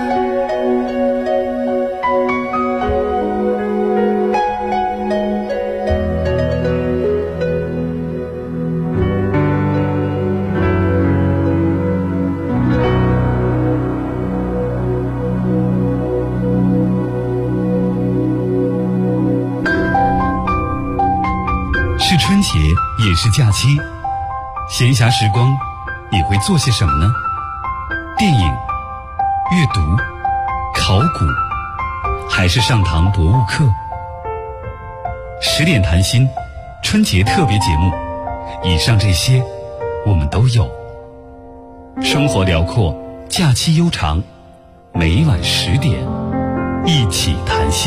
是春节，也是假期，闲暇时光，你会做些什么呢？电影、阅读、考古，还是上堂博物课？10点谈心，春节特别节目，以上这些我们都有。生活辽阔，假期悠长，每晚10点，一起谈心。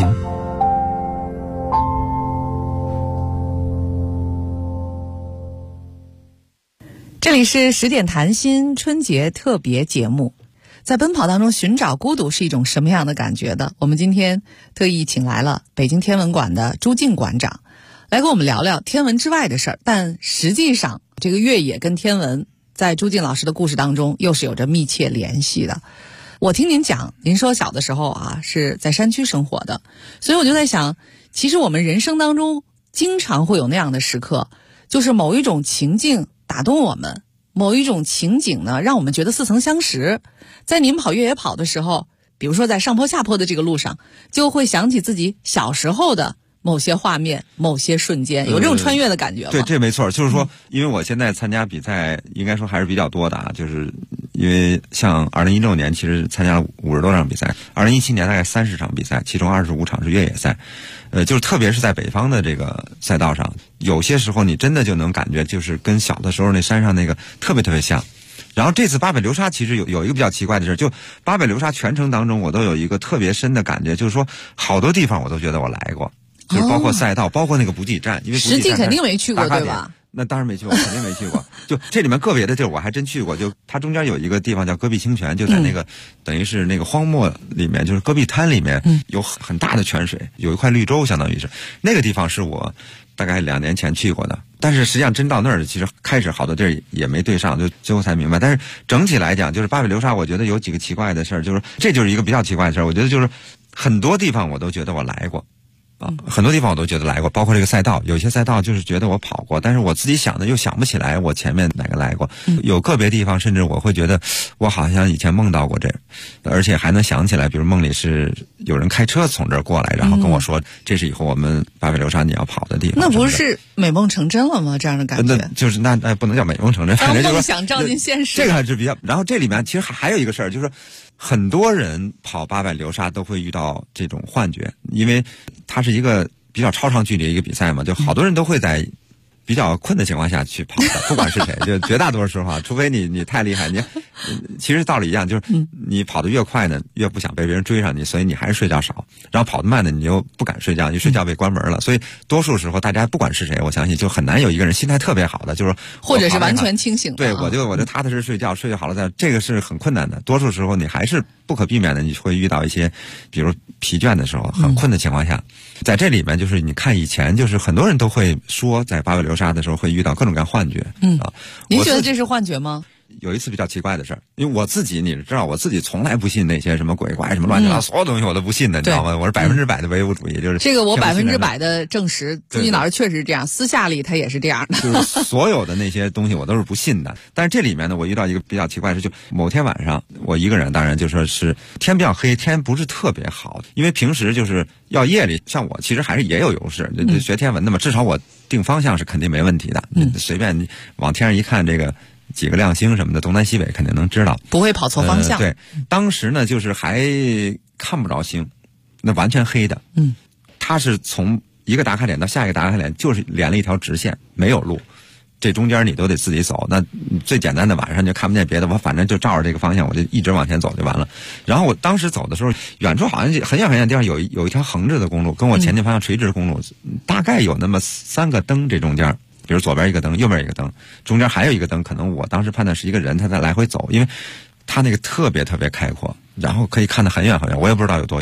这里是10点谈心春节特别节目。在奔跑当中寻找孤独是一种什么样的感觉的？我们今天特意请来了北京天文馆的朱静馆长，来跟我们聊聊天文之外的事儿。但实际上，这个越野跟天文在朱静老师的故事当中又是有着密切联系的。我听您讲，您说小的时候啊是在山区生活的，所以我就在想，其实我们人生当中经常会有那样的时刻，就是某一种情境打动我们，某一种情景呢让我们觉得似曾相识。在您跑越野跑的时候，比如说在上坡下坡的这个路上，就会想起自己小时候的某些画面，某些瞬间，有这种穿越的感觉吗？ 对，这没错。就是说，因为我现在参加比赛应该说还是比较多的啊，就是因为像2016年其实参加了50多场比赛，2017年大概30场比赛，其中25场是越野赛。就是特别是在北方的这个赛道上，有些时候你真的就能感觉就是跟小的时候那山上那个特别特别像。然后这次八百流沙其实有一个比较奇怪的事，就八百流沙全程当中我都有一个特别深的感觉，就是说好多地方我都觉得我来过，就是包括赛道，包括那个补给站，因为实际肯定没去过对吧？ 那当然没去过，肯定没去过。就这里面个别的地儿我还真去过，就它中间有一个地方叫戈壁清泉，就在那个等于是那个荒漠里面，就是戈壁滩里面有很大的泉水，有一块绿洲，相当于是那个地方是我大概2年前去过的。但是实际上真到那儿，其实开始好多地儿也没对上，就最后才明白。但是整体来讲，就是八百流沙，我觉得有几个奇怪的事儿，就是这就是一个比较奇怪的事儿。我觉得就是很多地方我都觉得我来过。很多地方我都觉得来过，包括这个赛道，有些赛道就是觉得我跑过，但是我自己想的又想不起来我前面哪个来过。有个别地方甚至我会觉得我好像以前梦到过这，而且还能想起来，比如梦里是有人开车从这儿过来，然后跟我说这是以后我们八百流沙你要跑的地方。 那不是美梦成真了吗？这样的感觉， 那就是那不能叫美梦成真，反正就是梦想照进现实。 这个还是比较。然后这里面其实还有一个事儿，就是很多人跑八百流沙都会遇到这种幻觉，因为它是一个比较超长距离的一个比赛嘛，就好多人都会在比较困的情况下去跑的，不管是谁，就绝大多数时候啊，除非你太厉害，你其实道理一样，就是你跑得越快呢，越不想被别人追上你，所以你还是睡觉少；然后跑得慢呢，你又不敢睡觉，你睡觉被关门了。所以多数时候大家不管是谁，我相信就很难有一个人心态特别好的，就是或者是完全清醒的。 对，我就踏踏实睡觉，睡好了这个是很困难的。多数时候你还是不可避免的，你会遇到一些，比如疲倦的时候，很困的情况下，在这里面就是你看以前就是很多人都会说，在八百流沙的时候会遇到各种各样幻觉。 您觉得这是幻觉吗？ 有一次比较奇怪的事儿，因为我自己你知道，我自己从来不信那些什么鬼怪什么乱七八糟，所有东西我都不信的，你知道吗？我是100%的唯物主义，就是这个我100%的证实，朱金老师确实是这样，私下里他也是这样的， 就是所有的那些东西我都是不信的。但是这里面呢，我遇到一个比较奇怪的事，就某天晚上我一个人，当然就说是天比较黑，天不是特别好，因为平时就是要夜里，像我其实还是也有优势，学天文的嘛，至少我定方向是肯定没问题的，随便你往天上一看这个。几个亮星什么的，东南西北肯定能知道， 不会跑错方向。 对，当时呢就是还看不着星，那完全黑的。它是从一个打卡点到下一个打卡点，就是连了一条直线，没有路，这中间你都得自己走。那最简单的晚上就看不见别的，我反正就照着这个方向，我就一直往前走就完了。然后我当时走的时候，远处好像很远很远的地方有一条横着的公路，跟我前进方向垂直的公路，大概有那么3个灯，这中间。比如左边一个灯，右边一个灯，中间还有一个灯，可能我当时判断是一个人他在来回走，因为他那个特别特别开阔，然后可以看得很远很远，我也不知道有多远。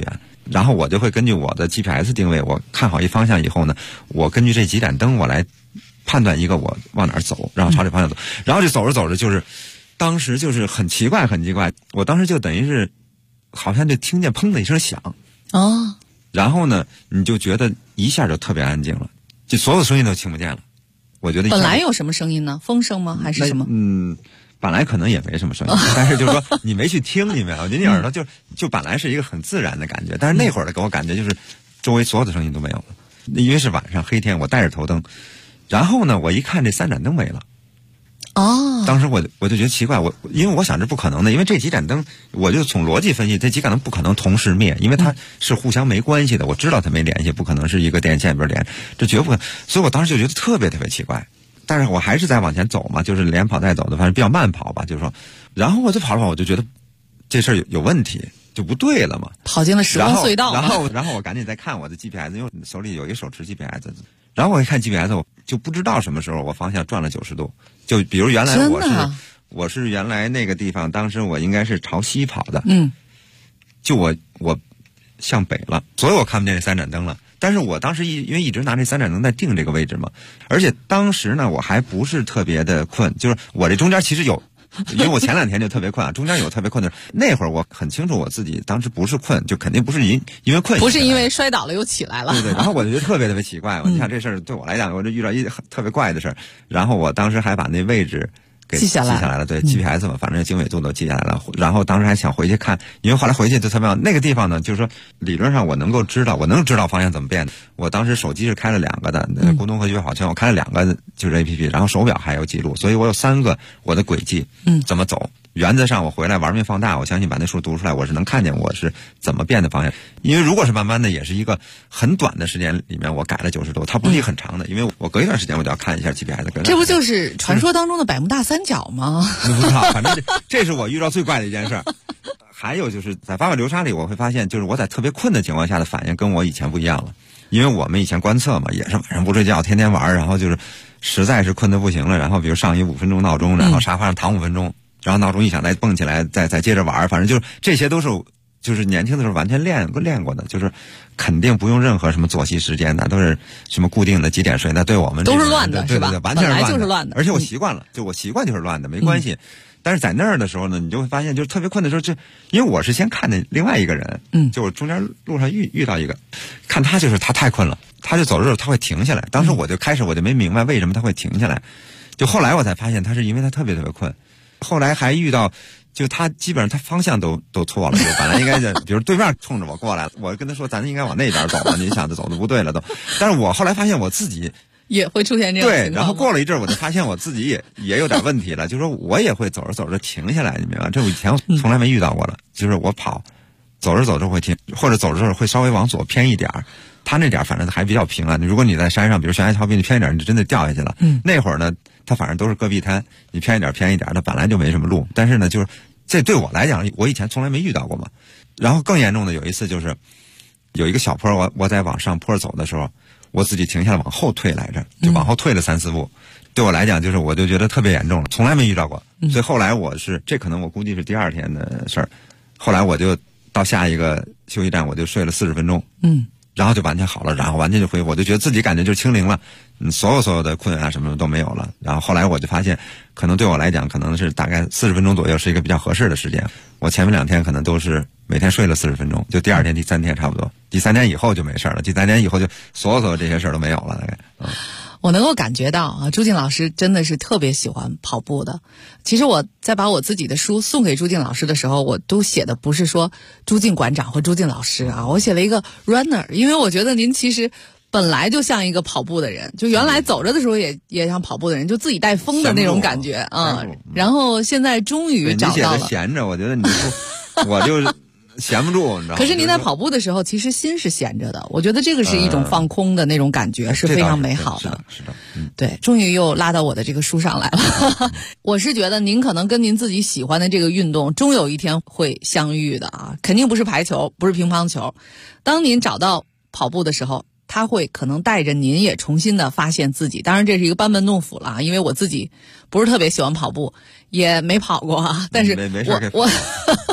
然后我就会根据我的 GPS 定位，我看好一方向以后呢，我根据这几盏灯我来判断一个我往哪儿走，然后朝这方向走，然后就走着走着就是当时就是很奇怪，我当时就等于是好像就听见砰的一声响哦， 然后呢你就觉得一下就特别安静了，就所有声音都听不见了。我觉得本来有什么声音呢？风声吗？还是什么？ 本来可能也没什么声音，但是就是说你没去听，你没有，你耳朵就本来是一个很自然的感觉，但是那会儿的给我感觉就是周围所有的声音都没有了，因为是晚上黑天，我带着头灯，然后呢我一看这3盏灯没了。 哦， 当时我就觉得奇怪，因为我想这不可能的，因为这几盏灯，我就从逻辑分析，这几盏灯不可能同时灭，因为它是互相没关系的，我知道它没联系，不可能是一个电线边连，这绝不可能，所以我当时就觉得特别特别奇怪。但是我还是在往前走嘛，就是连跑带走的，反正比较慢跑吧，就是说，然后我就跑着跑，我就觉得这事儿有问题，就不对了嘛， 跑进了时光隧道。 然后我赶紧再看我的 GPS， 因为手里有一手持 GPS， 然后我一看 GPS， 我就不知道什么时候我方向转了90度，就比如原来我是原来那个地方，当时我应该是朝西跑的，就我向北了，所以我看不见这3盏灯了。但是我当时因为一直拿这3盏灯在定这个位置嘛，而且当时呢我还不是特别的困，就是我这中间其实有，因为我前2天就特别困啊，中间有特别困的，那会儿我很清楚我自己当时不是困，就肯定不是因为困， 不是因为摔倒了又起来了， 对，然后我就觉得特别特别奇怪，你看这事儿对我来讲，我就遇到一特别怪的事儿，然后我当时还把那位置给记下来了，对 GPS 嘛，反正经纬度都记下来了。然后当时还想回去看，因为后来回去就特别好，那个地方呢，就是说理论上我能知道方向怎么变的。我当时手机是开了2个的，咕咚和悦跑圈，我开了2个就是 APP， 然后手表还有记录，所以我有3个我的轨迹，怎么走。原则上我回来玩命放大，我相信把那数读出来，我是能看见我是怎么变的方向。因为如果是慢慢的，也是一个很短的时间里面我改了90度，它不是一个很长的，因为我隔一段时间我就要看一下 GPS。 这不就是传说当中的百慕大三角吗？ 不知道，反正这是我遇到最怪的一件事。还有就是在发发流沙里，我会发现就是我在特别困的情况下的反应跟我以前不一样了，因为我们以前观测嘛，也是晚上不睡觉，天天玩，然后就是实在是困得不行了，然后比如上一5分钟闹钟，然后沙发上躺5分钟。然后闹钟一响，再蹦起来，再接着玩，反正就是这些都是就是年轻的时候完全练过的，就是肯定不用任何什么作息时间的，都是什么固定的几点睡，那对我们都是乱的， 对，完全本来就是乱的。 而且我习惯了，就我习惯就是乱的，没关系。但是在那儿的时候呢，你就会发现，就是特别困的时候，就因为我是先看见另外一个人，就我中间路上遇到一个，看他就是他太困了，他就走的时候他会停下来。当时我就没明白为什么他会停下来，就后来我才发现他是因为他特别特别困。后来还遇到，就他基本上他方向都错了，就本来应该比如对面冲着我过来了，我跟他说咱应该往那边走了，你想着走的不对了都。但是我后来发现我自己也会出现这样的情况。 对，然后过了一阵我就发现我自己也有点问题了，就是说我也会走着走着停下来，你明白？这我以前从来没遇到过了，就是我跑走着走着会停，或者走着走着会稍微往左偏一点，他那点反正还比较平啊。如果你在山上，比如悬崖峭壁，你偏一点你就真的掉下去了。那会儿呢，它反正都是戈壁滩，你偏一点，它本来就没什么路。但是呢，就是这对我来讲，我以前从来没遇到过嘛。然后更严重的有一次就是有一个小坡，我在往上坡走的时候，我自己停下来往后退来着，就往后退了3-4步。对我来讲，就是我就觉得特别严重了，从来没遇到过。所以后来这可能我估计是第2天的事儿。后来我就到下一个休息站，我就睡了40分钟。然后就完全好了，然后完全就恢复，我就觉得自己感觉就清零了，所有的困啊什么都没有了。然后后来我就发现，可能对我来讲，可能是大概40分钟左右是一个比较合适的时间。我前面2天可能都是每天睡了40分钟，就第2天、第3天差不多，第3天以后就没事了，第3天以后就所有这些事儿都没有了，大概。 我能够感觉到啊，朱静老师真的是特别喜欢跑步的。其实我在把我自己的书送给朱静老师的时候，我都写的不是说朱静馆长或朱静老师啊，我写了一个 runner， 因为我觉得您其实本来就像一个跑步的人，就原来走着的时候也像跑步的人，就自己带风的那种感觉啊。然后现在终于找到了。你写的闲着，我觉得你我就闲不住，你知道吗？ 可是您在跑步的时候，其实心是闲着的。我觉得这个是一种放空的那种感觉，是非常美好的。 是的， 对，终于又拉到我的这个书上来了。我是觉得您可能跟您自己喜欢的这个运动，终有一天会相遇的啊！肯定不是排球，不是乒乓球。当您找到跑步的时候，它会可能带着您也重新的发现自己。当然这是一个班门弄斧了，因为我自己不是特别喜欢跑步，也没跑过啊。但是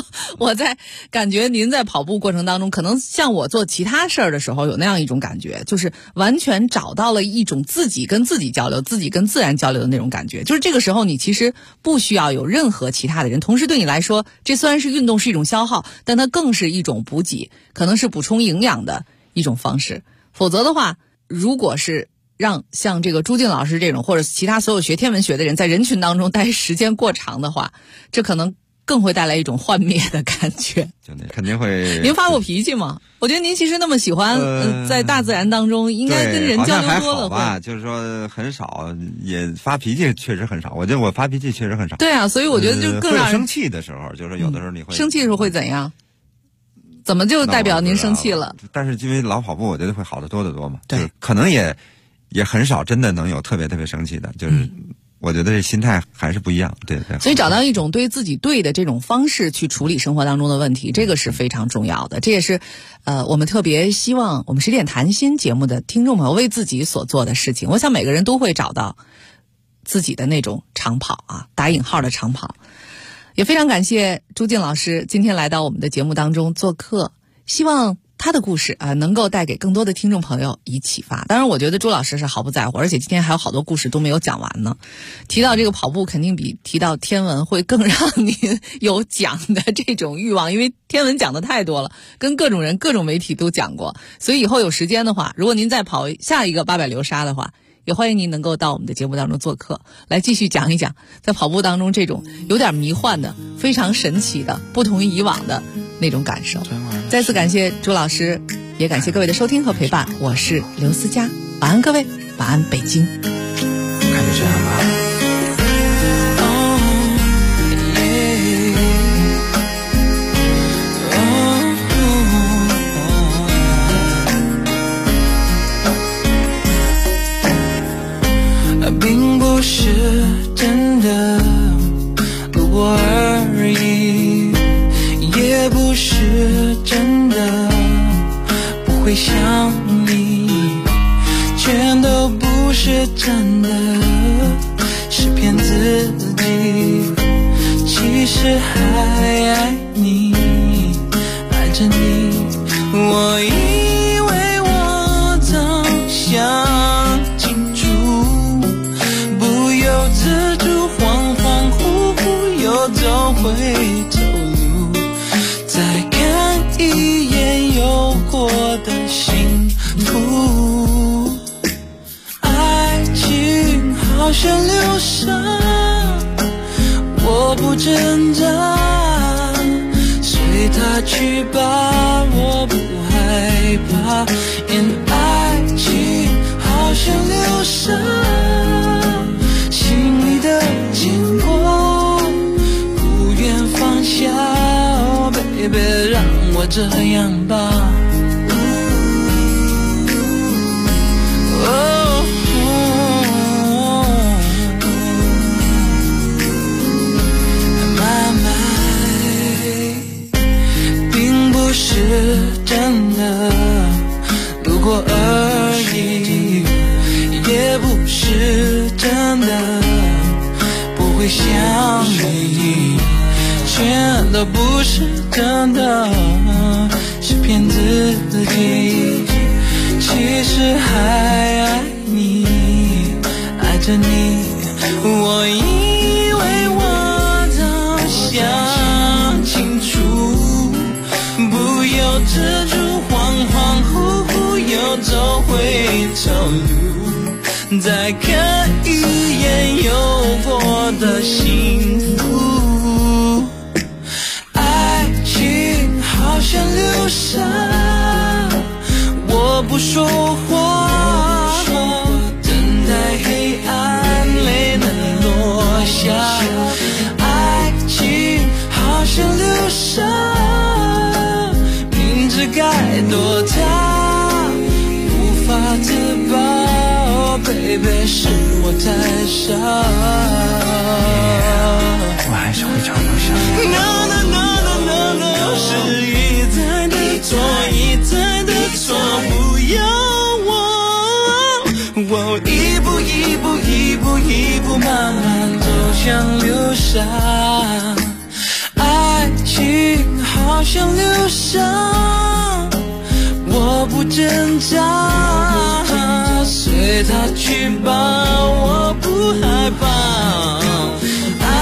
我在感觉您在跑步过程当中，可能像我做其他事儿的时候有那样一种感觉，就是完全找到了一种自己跟自己交流、自己跟自然交流的那种感觉。就是这个时候你其实不需要有任何其他的人，同时对你来说，这虽然是运动是一种消耗，但它更是一种补给，可能是补充营养的一种方式。否则的话，如果是让像这个朱静老师这种或者其他所有学天文学的人在人群当中待时间过长的话，这可能更会带来一种幻灭的感觉。 肯定会。 您发过脾气吗？我觉得您其实那么喜欢在大自然当中，应该跟人交流多了吧？就是说很少，也发脾气确实很少。我觉得我发脾气确实很少。 对啊，所以我觉得就更让人生气的时候，就是有的时候你会生气的时候会怎样？怎么就代表您生气了？ 但是因为老跑步，我觉得会好得多得多嘛。 对， 可能也很少真的能有特别特别生气的，就是我觉得这心态还是不一样。对对。 所以找到一种对自己对的这种方式去处理生活当中的问题，这个是非常重要的。这也是我们特别希望我们10点谈心节目的听众朋友为自己所做的事情。我想每个人都会找到自己的那种长跑啊，打引号的长跑。也非常感谢朱静老师今天来到我们的节目当中做客，希望他的故事能够带给更多的听众朋友以启发。当然我觉得朱老师是毫不在乎，而且今天还有好多故事都没有讲完呢。提到这个跑步肯定比提到天文会更让您有讲的这种欲望，因为天文讲的太多了，跟各种人各种媒体都讲过。所以以后有时间的话，如果您再跑下一个800流沙的话，也欢迎您能够到我们的节目当中做客，来继续讲一讲在跑步当中这种有点迷幻的、非常神奇的、不同于以往的那种感受。再次感谢朱老师，也感谢各位的收听和陪伴。我是刘思佳，晚安各位，晚安北京。 看就这样吧。并不是真的路过而已，也不是真的不会想你，全都不是真的，是骗自己，其实还爱你，爱着你。我以为我早想清楚，不由自主恍恍惚惚又走回头路，再看一眼有过的幸福。爱情好像流沙，我不挣扎，随它去吧，我不害怕。因爱情好像流沙，心里的牵挂不愿放下。Oh baby， 让我这样吧。是真的路过而已，也不是真的不会想你，全都不是真的，是骗自己，其实还爱你，爱着你。我以为我早想清楚，不由自主恍恍惚惚又走回头路，再看一眼有过的幸福。爱情好像流沙，我不说话，等待黑暗没能落下。爱情好像流沙，该躲它无法自拔。Oh baby， 是我太傻，我还是会找留下。No no no no no no， 是一再的错，一再的错，不要我一步一步一步一步慢慢走向流沙。爱情好挣扎，随他去吧。